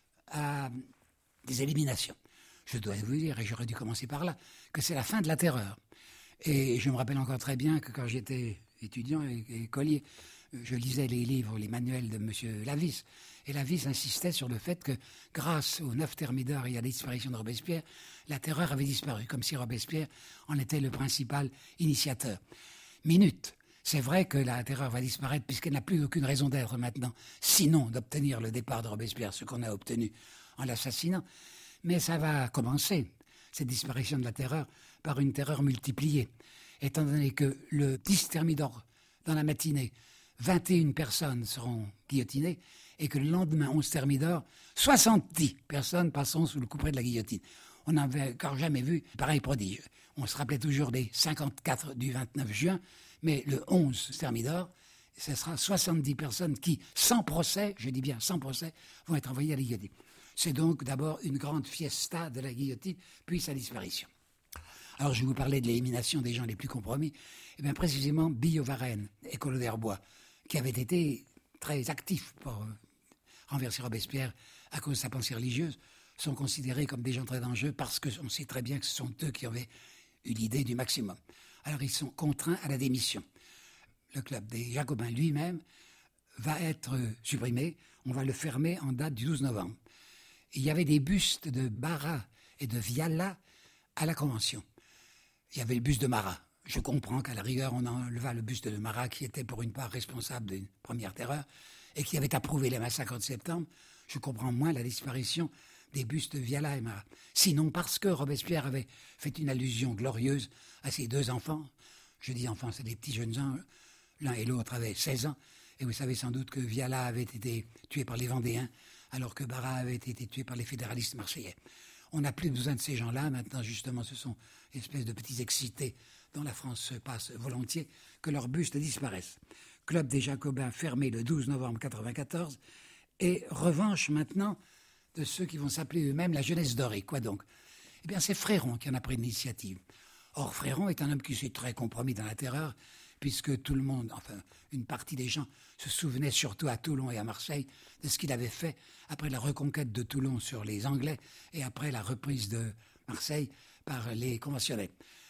à des éliminations. Je dois vous dire, et j'aurais dû commencer par là, que c'est la fin de la terreur. Et je me rappelle encore très bien que quand j'étais étudiant et écolier, je lisais les livres, les manuels de M. Lavis, et Lavis insistait sur le fait que, grâce aux 9 thermidors et à la disparition de Robespierre, la terreur avait disparu, comme si Robespierre en était le principal initiateur. Minute. C'est vrai que la terreur va disparaître puisqu'elle n'a plus aucune raison d'être maintenant, sinon d'obtenir le départ de Robespierre, ce qu'on a obtenu en l'assassinant. Mais ça va commencer, cette disparition de la terreur, par une terreur multipliée. Étant donné que le 10 thermidor, dans la matinée, 21 personnes seront guillotinées et que le lendemain, 11 thermidor, 70 personnes passeront sous le couperet de la guillotine. On n'avait encore jamais vu pareil prodige. On se rappelait toujours des 54 du 29 juin, mais le 11 thermidor, ce sera 70 personnes qui, sans procès, je dis bien sans procès, vont être envoyées à la guillotine. C'est donc d'abord une grande fiesta de la guillotine, puis sa disparition. Alors, je vous parlais de l'élimination des gens les plus compromis. Et bien, précisément, Billaud-Varenne et Collot d'Herbois, qui avaient été très actifs pour renverser Robespierre à cause de sa pensée religieuse, sont considérés comme des gens très dangereux parce qu'on sait très bien que ce sont eux qui avaient eu l'idée du maximum. Alors, ils sont contraints à la démission. Le club des Jacobins lui-même va être supprimé. On va le fermer en date du 12 novembre. Il y avait des bustes de Barras et de Viala à la Convention. Il y avait le buste de Marat. Je comprends qu'à la rigueur, on enleva le buste de Marat, qui était pour une part responsable d'une première terreur, et qui avait approuvé les massacres de septembre. Je comprends moins la disparition des bustes de Viala et Marat. Sinon parce que Robespierre avait fait une allusion glorieuse à ses 2 enfants. Je dis enfants, c'est des petits jeunes gens. L'un et l'autre avaient 16 ans. Et vous savez sans doute que Viala avait été tué par les Vendéens, alors que Barras avait été tué par les fédéralistes marseillais. On n'a plus besoin de ces gens-là. Maintenant, justement, ce sont espèces de petits excités dont la France se passe volontiers, que leurs bustes disparaissent. Club des Jacobins fermé le 12 novembre 1994. Et revanche maintenant de ceux qui vont s'appeler eux-mêmes la jeunesse dorée. Quoi donc? Eh bien, c'est Fréron qui en a pris l'initiative. Or, Fréron est un homme qui s'est très compromis dans la terreur, puisque tout le monde, enfin, une partie des gens se souvenaient surtout à Toulon et à Marseille de ce qu'il avait fait après la reconquête de Toulon sur les Anglais et après la reprise de Marseille par les conventionnels.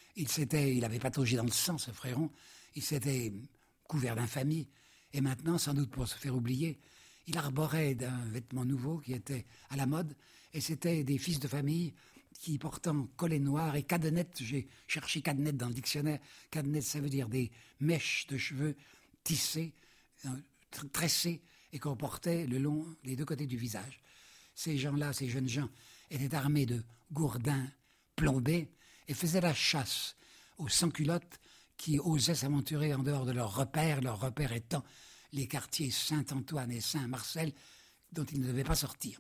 Il avait pataugé dans le sang, ce Fréron, il s'était couvert d'infamie, et maintenant, sans doute pour se faire oublier, il arborait d'un vêtement nouveau qui était à la mode, et c'était des fils de famille qui, portant collet noir et cadenettes, j'ai cherché cadenettes dans le dictionnaire, cadenettes ça veut dire des mèches de cheveux tissées, tressées, et qu'on portait le long des 2 côtés du visage. Ces gens-là, ces jeunes gens, étaient armés de gourdins plombés et faisaient la chasse aux sans-culottes qui osaient s'aventurer en dehors de leur repère étant les quartiers Saint-Antoine et Saint-Marcel dont ils ne devaient pas sortir.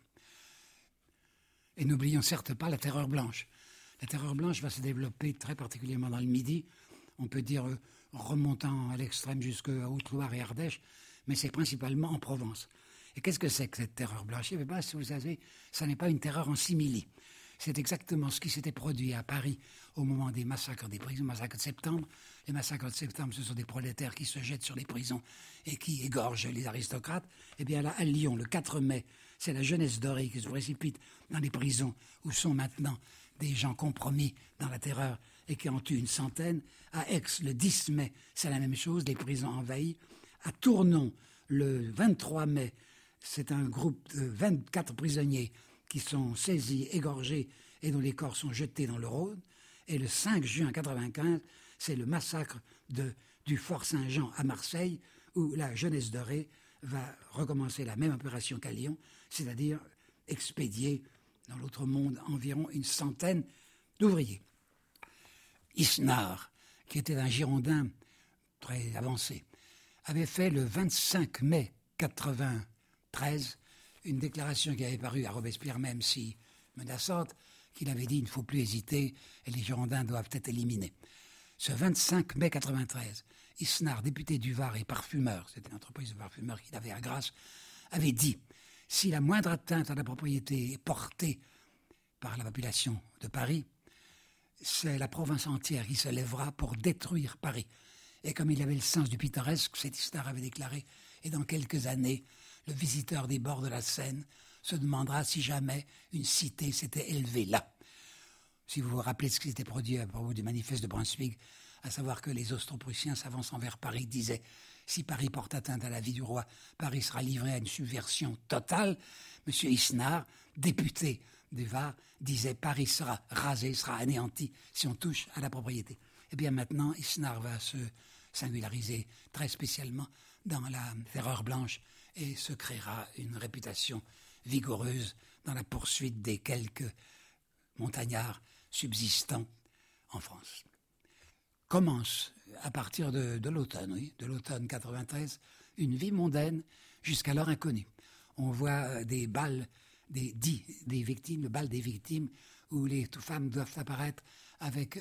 Et n'oublions certes pas la terreur blanche. La terreur blanche va se développer très particulièrement dans le Midi, on peut dire remontant à l'extrême jusqu'à Haute-Loire et Ardèche, mais c'est principalement en Provence. Et qu'est-ce que c'est que cette terreur blanche? Eh bien, si vous savez, ça n'est pas une terreur en simili. C'est exactement ce qui s'était produit à Paris au moment des massacres des prisons, massacres de septembre. Les massacres de septembre, ce sont des prolétaires qui se jettent sur les prisons et qui égorgent les aristocrates. Eh bien là, à Lyon, le 4 mai, c'est la jeunesse dorée qui se précipite dans les prisons où sont maintenant des gens compromis dans la terreur et qui en tuent une centaine. À Aix, le 10 mai, c'est la même chose, des prisons envahies. À Tournon, le 23 mai, c'est un groupe de 24 prisonniers qui sont saisis, égorgés et dont les corps sont jetés dans le Rhône. Et le 5 juin 1995, c'est le massacre du Fort Saint-Jean à Marseille, où la jeunesse dorée va recommencer la même opération qu'à Lyon, c'est-à-dire expédier dans l'autre monde environ une centaine d'ouvriers. Isnard, qui était un Girondin très avancé, avait fait le 25 mai 1993 une déclaration qui avait paru à Robespierre, même si menaçante, qu'il avait dit « il ne faut plus hésiter et les Girondins doivent être éliminés ». Ce 25 mai 1993, Isnard, député du Var et parfumeur, c'était une entreprise de parfumeur qu'il avait à Grasse, avait dit « si la moindre atteinte à la propriété est portée par la population de Paris, c'est la province entière qui se lèvera pour détruire Paris ». Et comme il avait le sens du pittoresque, cet Isnard avait déclaré « et dans quelques années, le visiteur des bords de la Seine se demandera si jamais une cité s'était élevée là. » Si vous vous rappelez ce qui s'était produit à propos du manifeste de Brunswick, à savoir que les Austro-Prussiens s'avançant vers Paris disaient Si Paris porte atteinte à la vie du roi, Paris sera livré à une subversion totale. M. Isnard, député du Var, disait Paris sera rasé, sera anéanti si on touche à la propriété. Eh bien maintenant, Isnard va se singulariser très spécialement dans la Terreur blanche et se créera une réputation vigoureuse dans la poursuite des quelques montagnards subsistants en France. Commence, à partir de l'automne, de l'automne 93, une vie mondaine jusqu'alors inconnue. On voit des bals des victimes, le bal des victimes, où les femmes doivent apparaître avec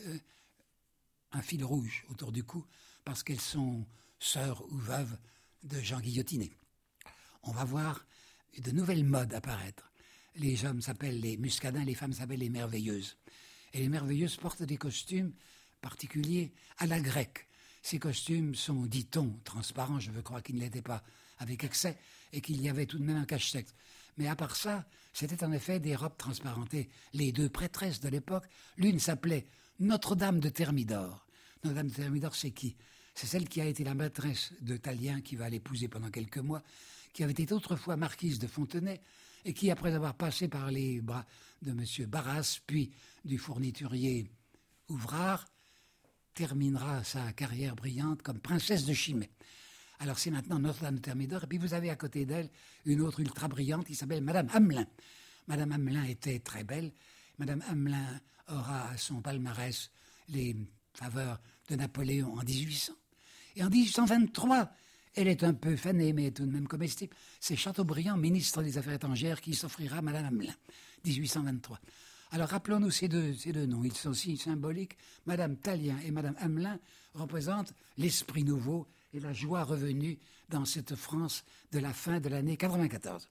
un fil rouge autour du cou, parce qu'elles sont sœurs ou veuves de gens guillotinés. On va voir de nouvelles modes apparaître. Les hommes s'appellent les muscadins, les femmes s'appellent les merveilleuses. Et les merveilleuses portent des costumes particuliers à la grecque. Ces costumes sont, dit-on, transparents, je veux croire qu'ils ne l'étaient pas avec excès, et qu'il y avait tout de même un cache-sexe. Mais à part ça, c'était en effet des robes transparentées. Les deux prêtresses de l'époque, l'une s'appelait Notre-Dame de Thermidor. Notre-Dame de Thermidor, c'est qui? C'est celle qui a été la maîtresse de Talien, qui va l'épouser pendant quelques mois, qui avait été autrefois marquise de Fontenay, et qui, après avoir passé par les bras de M. Barras, puis du fourniturier Ouvrard, terminera sa carrière brillante comme princesse de Chimay. Alors c'est maintenant Notre-Dame de Thermidor, et puis vous avez à côté d'elle une autre ultra brillante qui s'appelle Madame Hamelin. Madame Hamelin était très belle. Madame Hamelin aura à son palmarès les faveurs de Napoléon en 1800. Et en 1823, elle est un peu fanée, mais tout de même comestible. C'est Chateaubriand, ministre des Affaires étrangères, qui s'offrira à Madame Hamelin, 1823. Alors rappelons-nous ces deux noms, ils sont si symboliques. Madame Talien et Madame Hamelin représentent l'esprit nouveau et la joie revenue dans cette France de la fin de l'année 94.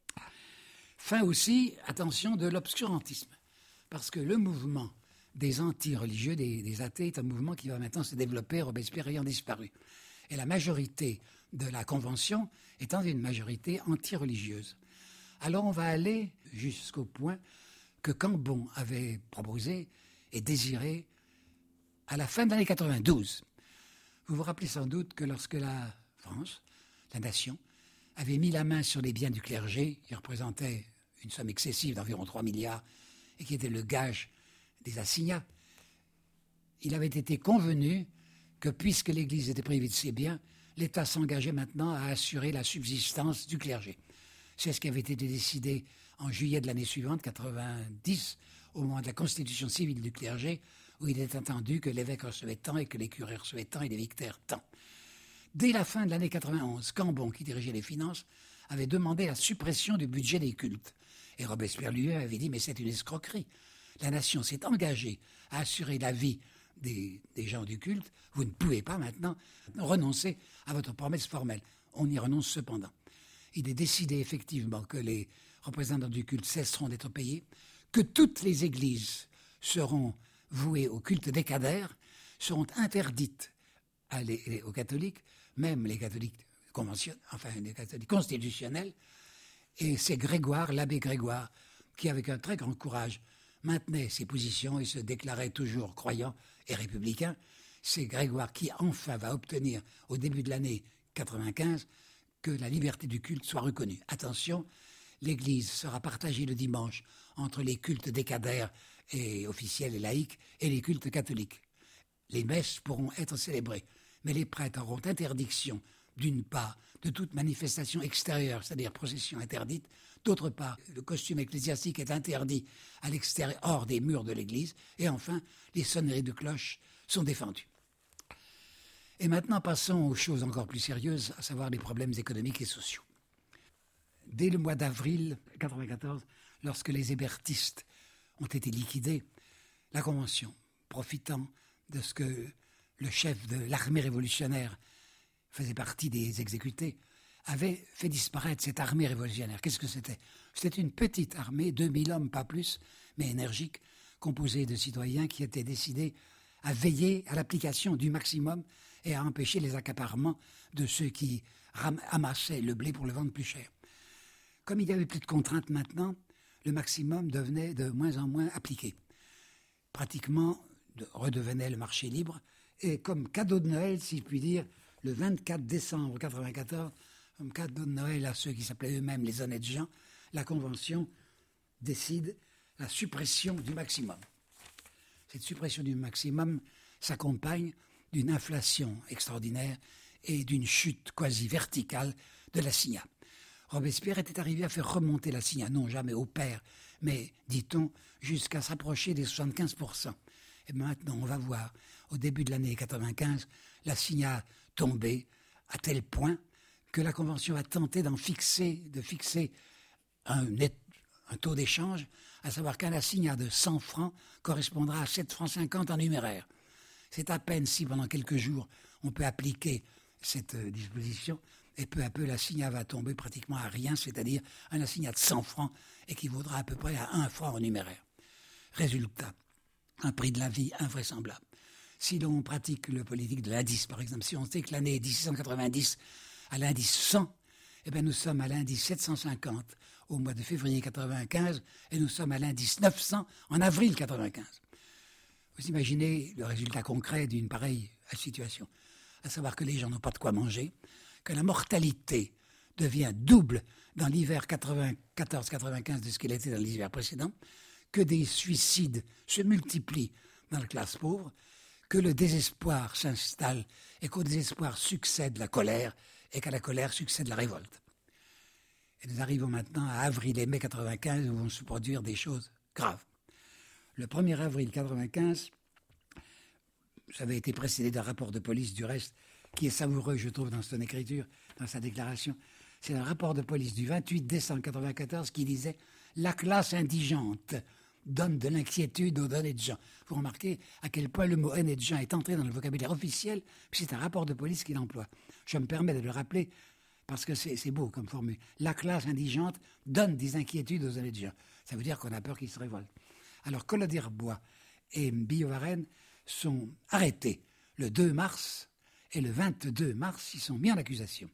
Fin aussi, attention, de l'obscurantisme, parce que le mouvement des anti-religieux, des athées, est un mouvement qui va maintenant se développer, Robespierre ayant disparu. Et la majorité de la Convention étant une majorité anti-religieuse. Alors on va aller jusqu'au point que Cambon avait proposé et désiré à la fin de l'année 92. Vous vous rappelez sans doute que lorsque la France, la nation, avait mis la main sur les biens du clergé, qui représentait une somme excessive d'environ 3 milliards, et qui était le gage des assignats, il avait été convenu que puisque l'Église était privée de ses biens, l'État s'engageait maintenant à assurer la subsistance du clergé. C'est ce qui avait été décidé en juillet de l'année suivante, 90, au moment de la constitution civile du clergé, où il était entendu que l'évêque recevait tant et que les curés recevaient tant et les victaires tant. Dès la fin de l'année 91, Cambon, qui dirigeait les finances, avait demandé la suppression du budget des cultes. Et Robespierre lui-même avait dit « mais c'est une escroquerie. La nation s'est engagée à assurer la vie des gens du culte. Vous ne pouvez pas maintenant renoncer à votre promesse formelle. On y renonce cependant. » Il est décidé effectivement que les représentants du culte cesseront d'être payés, que toutes les églises seront vouées au culte décadaire, seront interdites aux catholiques, même les catholiques conventionnels, enfin les catholiques constitutionnels, et c'est Grégoire, l'abbé Grégoire, qui avec un très grand courage maintenait ses positions et se déclarait toujours croyant et républicain. C'est Grégoire qui enfin va obtenir au début de l'année 95 que la liberté du culte soit reconnue. Attention, l'Église sera partagée le dimanche entre les cultes décadaires et officiels et laïcs et les cultes catholiques. Les messes pourront être célébrées, mais les prêtres auront interdiction, d'une part, de toute manifestation extérieure, c'est-à-dire procession interdite, d'autre part, le costume ecclésiastique est interdit à l'extérieur, hors des murs de l'Église, et enfin, les sonneries de cloches sont défendues. Et maintenant, passons aux choses encore plus sérieuses, à savoir les problèmes économiques et sociaux. Dès le mois d'avril 1994, lorsque les hébertistes ont été liquidés, la Convention, profitant de ce que le chef de l'armée révolutionnaire faisait partie des exécutés, avait fait disparaître cette armée révolutionnaire. Qu'est-ce que c'était? C'était une petite armée, 2000 hommes, pas plus, mais énergique, composée de citoyens qui étaient décidés à veiller à l'application du maximum et à empêcher les accaparements de ceux qui amassaient le blé pour le vendre plus cher. Comme il n'y avait plus de contraintes maintenant, le maximum devenait de moins en moins appliqué. Pratiquement redevenait le marché libre, et comme cadeau de Noël, si je puis dire, le 24 décembre 1994, comme cadeau de Noël à ceux qui s'appelaient eux-mêmes les honnêtes gens, la Convention décide la suppression du maximum. Cette suppression du maximum s'accompagne d'une inflation extraordinaire et d'une chute quasi verticale de l'assignat. Robespierre était arrivé à faire remonter l'assignat, non jamais au pair, mais, dit-on, jusqu'à s'approcher des 75%. Et maintenant, on va voir, au début de l'année 95, l'assignat tomber à tel point que la Convention va tenter de fixer un taux d'échange, à savoir qu'un assignat de 100 francs correspondra à 7,50 francs en numéraire. C'est à peine si pendant quelques jours on peut appliquer cette disposition, et peu à peu l'assignat va tomber pratiquement à rien, c'est-à-dire un assignat de 100 francs équivaudra à peu près à 1 franc en numéraire. Résultat, un prix de la vie invraisemblable. Si l'on pratique le politique de l'indice, par exemple, si on sait que l'année 1690 à l'indice 100, eh bien nous sommes à l'indice 750 au mois de février 95 et nous sommes à l'indice 900 en avril 95. Vous imaginez le résultat concret d'une pareille situation, à savoir que les gens n'ont pas de quoi manger, que la mortalité devient double dans l'hiver 94-95 de ce qu'elle était dans l'hiver précédent, que des suicides se multiplient dans la classe pauvre, que le désespoir s'installe et qu'au désespoir succède la colère et qu'à la colère succède la révolte. Et nous arrivons maintenant à avril et mai 95 où vont se produire des choses graves. Le 1er avril 95, ça avait été précédé d'un rapport de police du reste, qui est savoureux, je trouve, dans son écriture, dans sa déclaration. C'est un rapport de police du 28 décembre 94 qui disait « La classe indigente donne de l'inquiétude aux honnêtes gens ». Vous remarquez à quel point le mot « honnête gens » est entré dans le vocabulaire officiel, puis c'est un rapport de police qui l'emploie. Je me permets de le rappeler parce que c'est beau comme formule. La classe indigente donne des inquiétudes aux honnêtes gens. Ça veut dire qu'on a peur qu'ils se révoltent. Alors Collet-d'Herbois et Billaud-Varenne sont arrêtés le 2 mars et le 22 mars, ils sont mis en accusation.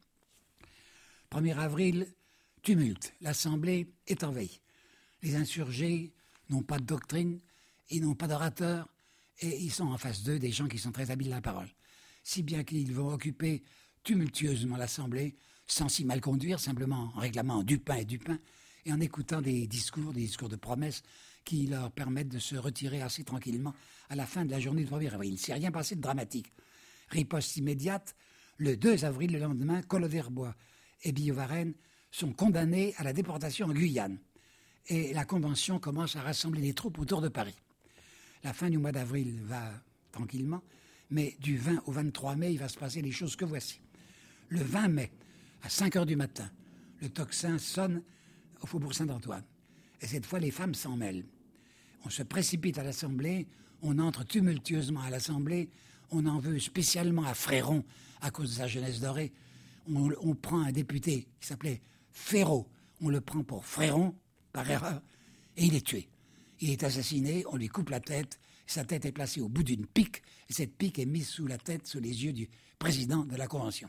1er avril, tumulte. L'Assemblée est en veille. Les insurgés n'ont pas de doctrine, ils n'ont pas d'orateur, et ils sont en face d'eux des gens qui sont très habiles à la parole. Si bien qu'ils vont occuper tumultueusement l'Assemblée, sans s'y mal conduire, simplement en réclamant du pain, et en écoutant des discours de promesses qui leur permettent de se retirer assez tranquillement à la fin de la journée du 1er avril. Il ne s'est rien passé de dramatique. Riposte immédiate, le 2 avril, le lendemain, Collet-d'Herbois et Billaud-Varenne sont condamnés à la déportation en Guyane. Et la Convention commence à rassembler les troupes autour de Paris. La fin du mois d'avril va tranquillement, mais du 20 au 23 mai, il va se passer les choses que voici. Le 20 mai, à 5 heures du matin, le tocsin sonne au faubourg Saint-Antoine. Et cette fois, les femmes s'en mêlent. On se précipite à l'Assemblée, on entre tumultueusement à l'Assemblée, on en veut spécialement à Fréron à cause de sa jeunesse dorée. On prend un député qui s'appelait Ferraud, on le prend pour Fréron, par erreur, et il est tué. Il est assassiné, on lui coupe la tête, sa tête est placée au bout d'une pique, et cette pique est mise sous la tête, sous les yeux du président de la Convention.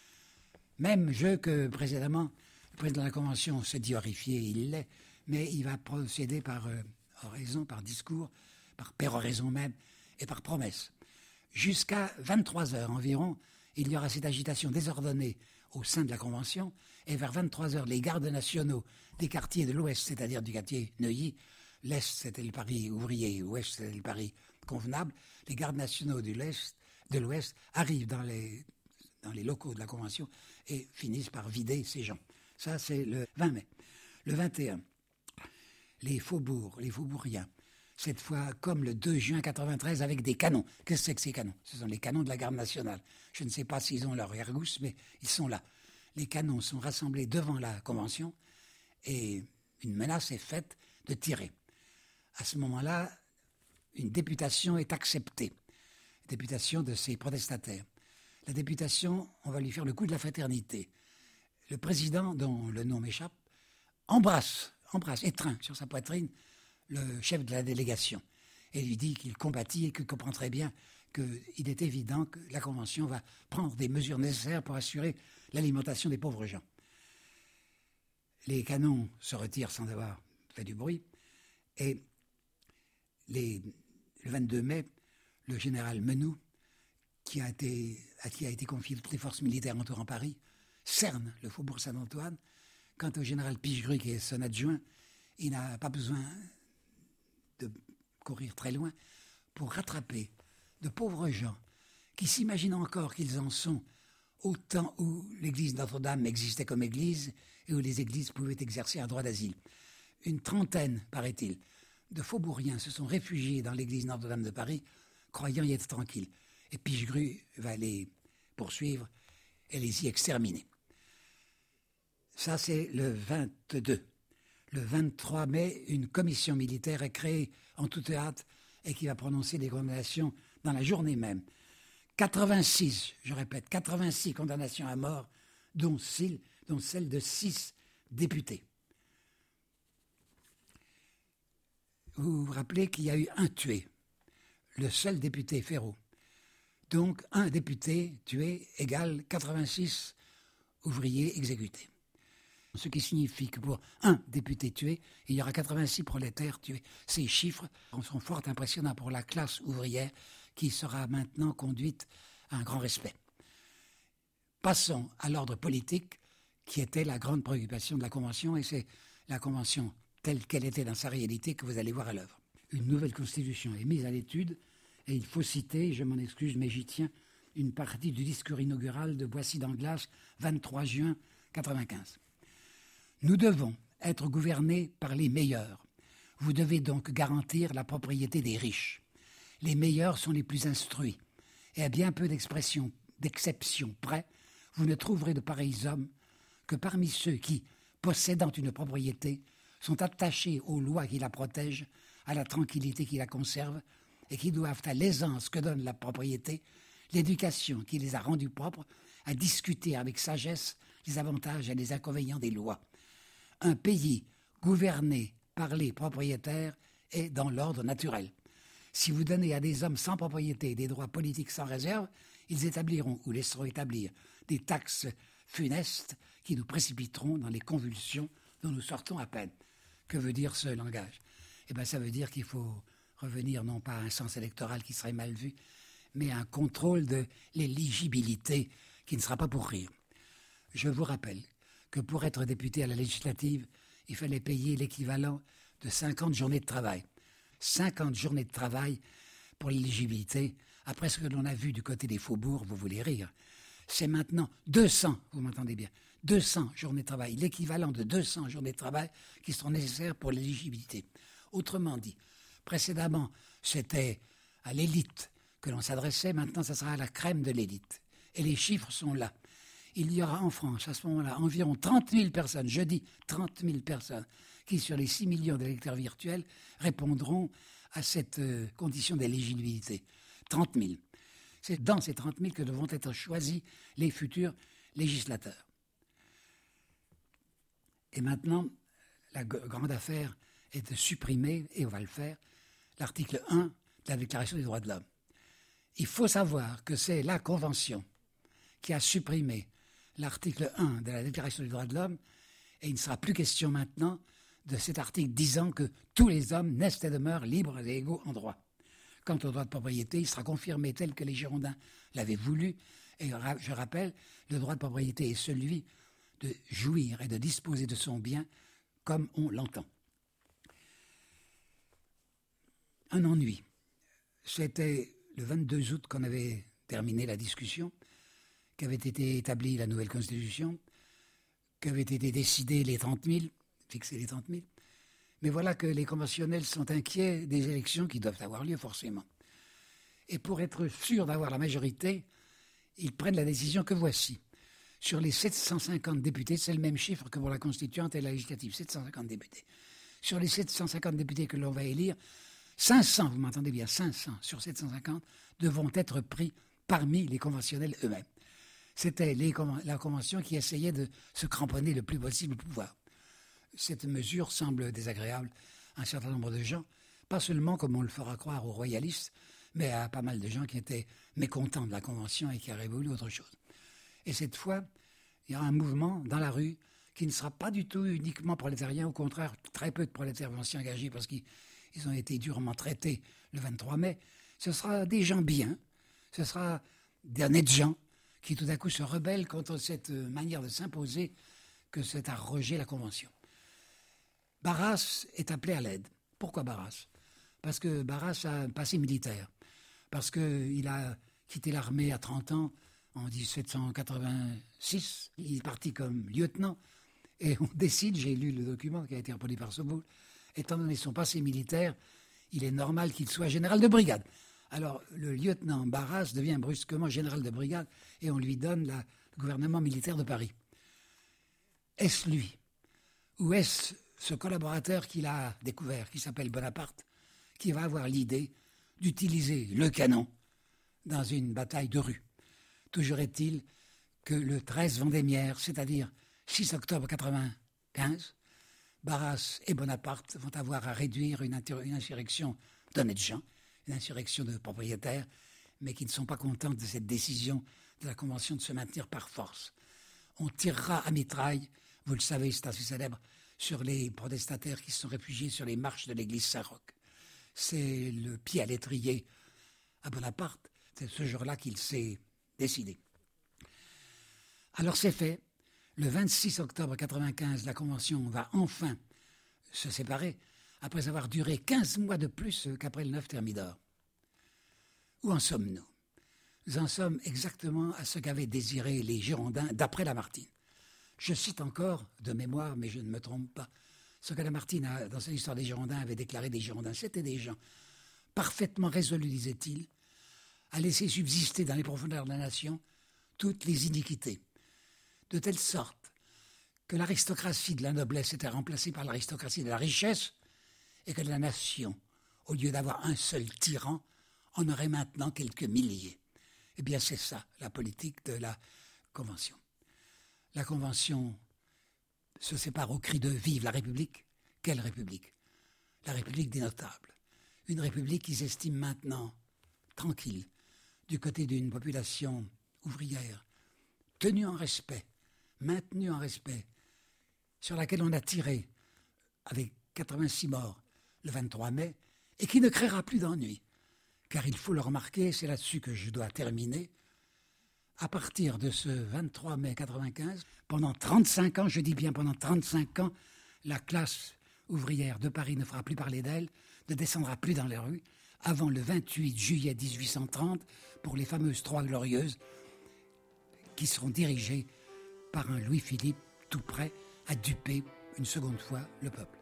Même jeu que précédemment, le président de la Convention se dit horrifié, il l'est, mais il va procéder par oraison, par discours, par péroraison même, et par promesse. Jusqu'à 23 heures environ, il y aura cette agitation désordonnée au sein de la Convention, et vers 23 heures, les gardes nationaux des quartiers de l'Ouest, c'est-à-dire du quartier Neuilly, l'Est c'était le Paris ouvrier, l'Ouest c'était le Paris convenable, les gardes nationaux de l'Ouest arrivent dans les locaux de la Convention et finissent par vider ces gens. Ça c'est le 20 mai. Le 21, les faubouriens, cette fois comme le 2 juin 93 avec des canons. Qu'est-ce que c'est que ces canons? Ce sont les canons de la garde nationale. Je ne sais pas s'ils ont leur ergousse, mais ils sont là. Les canons sont rassemblés devant la Convention et une menace est faite de tirer. À ce moment-là, une députation est acceptée, députation de ces protestataires. La députation, on va lui faire le coup de la fraternité. Le président, dont le nom m'échappe, embrasse, étreint sur sa poitrine le chef de la délégation et lui dit qu'il compatit et qu'il comprend très bien qu'il est évident que la Convention va prendre des mesures nécessaires pour assurer l'alimentation des pauvres gens. Les canons se retirent sans avoir fait du bruit et le 22 mai, le général Menou, qui a été à qui a été confié toutes les forces militaires entourant Paris, cerne le faubourg Saint-Antoine. Quant au général Pichegru, qui est son adjoint, il n'a pas besoin de courir très loin pour rattraper de pauvres gens qui s'imaginent encore qu'ils en sont au temps où l'église Notre-Dame existait comme église et où les églises pouvaient exercer un droit d'asile. Une trentaine, paraît-il, de faubouriens se sont réfugiés dans l'église Notre-Dame de Paris, croyant y être tranquilles. Et Pichegru va les poursuivre et les y exterminer. Ça, c'est le 22. Le 23 mai, une commission militaire est créée en toute hâte et qui va prononcer des condamnations dans la journée même. 86, je répète, 86 condamnations à mort, dont celle de 6 députés. Vous vous rappelez qu'il y a eu un tué, le seul député Ferraud. Donc, un député tué égale 86 ouvriers exécutés. Ce qui signifie que pour un député tué, il y aura 86 prolétaires tués. Ces chiffres sont fort impressionnants pour la classe ouvrière qui sera maintenant conduite à un grand respect. Passons à l'ordre politique qui était la grande préoccupation de la Convention, et c'est la Convention telle qu'elle était dans sa réalité que vous allez voir à l'œuvre. Une nouvelle Constitution est mise à l'étude et il faut citer, je m'en excuse mais j'y tiens, une partie du discours inaugural de Boissy d'Anglas, 23 juin 1995. Nous devons être gouvernés par les meilleurs. Vous devez donc garantir la propriété des riches. Les meilleurs sont les plus instruits. Et à bien peu d'exceptions près, vous ne trouverez de pareils hommes que parmi ceux qui, possédant une propriété, sont attachés aux lois qui la protègent, à la tranquillité qui la conserve, et qui doivent à l'aisance que donne la propriété, l'éducation qui les a rendus propres, à discuter avec sagesse les avantages et les inconvénients des lois. Un pays gouverné par les propriétaires est dans l'ordre naturel. Si vous donnez à des hommes sans propriété des droits politiques sans réserve, ils établiront ou laisseront établir des taxes funestes qui nous précipiteront dans les convulsions dont nous sortons à peine. Que veut dire ce langage ? Eh bien, ça veut dire qu'il faut revenir non pas à un sens électoral qui serait mal vu, mais à un contrôle de l'éligibilité qui ne sera pas pour rire. Je vous rappelle que pour être député à la législative, il fallait payer l'équivalent de 50 journées de travail. 50 journées de travail pour l'éligibilité. Après ce que l'on a vu du côté des faubourgs, vous voulez rire. C'est maintenant 200, vous m'entendez bien, 200 journées de travail, l'équivalent de 200 journées de travail qui seront nécessaires pour l'éligibilité. Autrement dit, précédemment, c'était à l'élite que l'on s'adressait, maintenant ça sera à la crème de l'élite. Et les chiffres sont là. Il y aura en France, à ce moment-là, environ 30 000 personnes, je dis 30 000 personnes, qui, sur les 6 millions d'électeurs virtuels, répondront à cette condition d'éligibilité. 30 000. C'est dans ces 30 000 que devront être choisis les futurs législateurs. Et maintenant, la grande affaire est de supprimer, et on va le faire, l'article 1 de la Déclaration des droits de l'homme. Il faut savoir que c'est la Convention qui a supprimé l'article 1 de la Déclaration des droits de l'homme, et il ne sera plus question maintenant de cet article disant que tous les hommes naissent et demeurent libres et égaux en droit. Quant au droit de propriété, il sera confirmé tel que les Girondins l'avaient voulu, et je rappelle, le droit de propriété est celui de jouir et de disposer de son bien comme on l'entend. Un ennui. C'était le 22 août qu'on avait terminé la discussion, qu'avait été établie la nouvelle Constitution, qu'avaient été décidés les 30 000, fixés les 30 000. Mais voilà que les conventionnels sont inquiets des élections qui doivent avoir lieu forcément. Et pour être sûr d'avoir la majorité, ils prennent la décision que voici. Sur les 750 députés, c'est le même chiffre que pour la constituante et la législative, 750 députés. Sur les 750 députés que l'on va élire, 500, vous m'entendez bien, 500 sur 750 devront être pris parmi les conventionnels eux-mêmes. C'était la Convention qui essayait de se cramponner le plus possible au pouvoir. Cette mesure semble désagréable à un certain nombre de gens, pas seulement comme on le fera croire aux royalistes, mais à pas mal de gens qui étaient mécontents de la Convention et qui auraient voulu autre chose. Et cette fois, il y aura un mouvement dans la rue qui ne sera pas du tout uniquement prolétarien, au contraire, très peu de prolétaires vont s'y engager parce qu'ils ont été durement traités le 23 mai. Ce sera des gens bien, ce sera d'honnêtes gens qui tout à coup se rebelle contre cette manière de s'imposer que s'est arrogée la Convention. Barras est appelé à l'aide. Pourquoi Barras? Parce que Barras a un passé militaire, parce qu'il a quitté l'armée à 30 ans, en 1786, il est parti comme lieutenant, et on décide, j'ai lu le document qui a été reproduit par Soboul, étant donné son passé militaire, il est normal qu'il soit général de brigade. Alors le lieutenant Barras devient brusquement général de brigade et on lui donne le gouvernement militaire de Paris. Est-ce lui? Ou est-ce ce collaborateur qu'il a découvert, qui s'appelle Bonaparte, qui va avoir l'idée d'utiliser le canon dans une bataille de rue? Toujours est-il que le 13 Vendémiaire, c'est-à-dire 6 octobre 1995, Barras et Bonaparte vont avoir à réduire une insurrection d'honnêtes gens, une insurrection de propriétaires, mais qui ne sont pas contents de cette décision de la Convention de se maintenir par force. On tirera à mitraille, vous le savez, c'est assez célèbre, sur les protestataires qui se sont réfugiés sur les marches de l'église Saint-Roch. C'est le pied à l'étrier à Bonaparte, c'est ce jour-là qu'il s'est décidé. Alors c'est fait. Le 26 octobre 1995, la Convention va enfin se séparer, après avoir duré 15 mois de plus qu'après le 9 Thermidor. Où en sommes-nous? Nous en sommes exactement à ce qu'avaient désiré les Girondins d'après Lamartine. Je cite encore de mémoire, mais je ne me trompe pas, ce que Lamartine, dans son histoire des Girondins, avait déclaré des Girondins. C'était des gens parfaitement résolus, disait-il, à laisser subsister dans les profondeurs de la nation toutes les iniquités, de telle sorte que l'aristocratie de la noblesse était remplacée par l'aristocratie de la richesse et que la nation, au lieu d'avoir un seul tyran, en aurait maintenant quelques milliers. Eh bien, c'est ça, la politique de la Convention. La Convention se sépare au cri de « Vive la République ». Quelle République? La République des notables. Une République qui s'estime maintenant tranquille, du côté d'une population ouvrière, tenue en respect, maintenue en respect, sur laquelle on a tiré, avec 86 morts, le 23 mai, et qui ne créera plus d'ennui. Car il faut le remarquer, c'est là-dessus que je dois terminer, à partir de ce 23 mai 1995, pendant 35 ans, je dis bien pendant 35 ans, la classe ouvrière de Paris ne fera plus parler d'elle, ne descendra plus dans les rues, avant le 28 juillet 1830, pour les fameuses Trois Glorieuses, qui seront dirigées par un Louis-Philippe tout prêt à duper une seconde fois le peuple.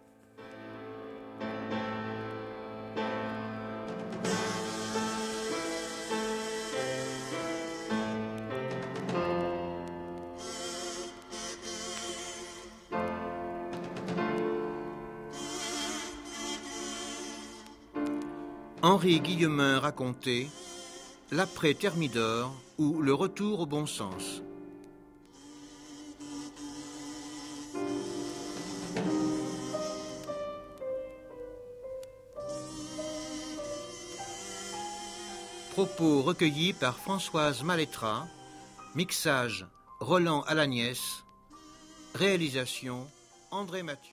Henri Guillemin racontait l'après Thermidor ou le retour au bon sens. Propos recueillis par Françoise Malétra, mixage Roland Alagnès, réalisation André Mathieu.